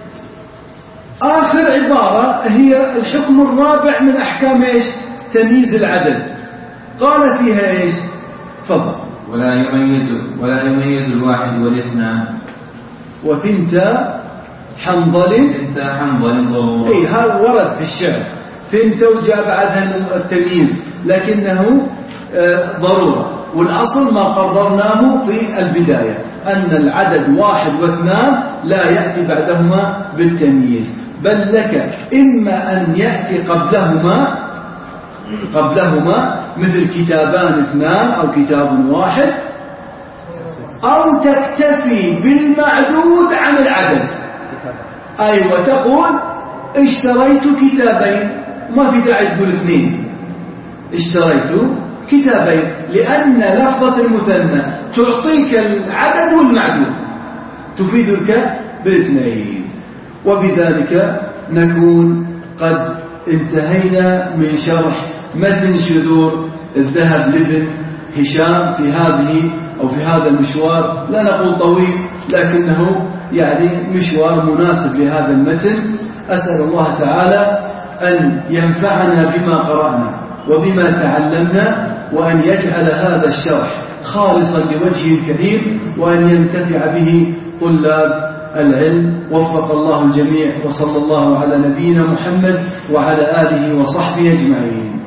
آخر عبارة هي الحكم الرابع من أحكام إيش؟ تمييز العدد. قال فيها إيش؟ فضل. ولا يميز ولا يميز الواحد والاثنان وثنتا حنظل. ثنتا حنظل ضرورة. إيه، هذا ورد في الشعر. ثنتا وجاء بعدها التمييز لكنه ضرورة، والأصل ما قررناه في البداية أن العدد واحد واثنان لا يأتي بعدهما بالتمييز، بل لك إما أن يأتي قبلهما قبلهما مثل كتابان اثنان أو كتاب واحد، أو تكتفي بالمعدود عن العدد. أيوة، تقول اشتريت كتابين، ما في داعي تقول اثنين، اشتريت كتابين، لأن لفظة المثنى تعطيك العدد والمعدود تفيدك بالاثنين. وبذلك نكون قد انتهينا من شرح متن شذور الذهب لابن هشام في هذه أو في هذا المشوار، لا نقول طويل لكنه يعني مشوار مناسب لهذا المتن. أسأل الله تعالى أن ينفعنا بما قرأنا وبما تعلمنا، وأن يجعل هذا الشرح خالصا لوجهه الكريم، وأن ينتفع به طلاب العلم. وفق الله الجميع، وصلى الله على نبينا محمد وعلى آله وصحبه أجمعين.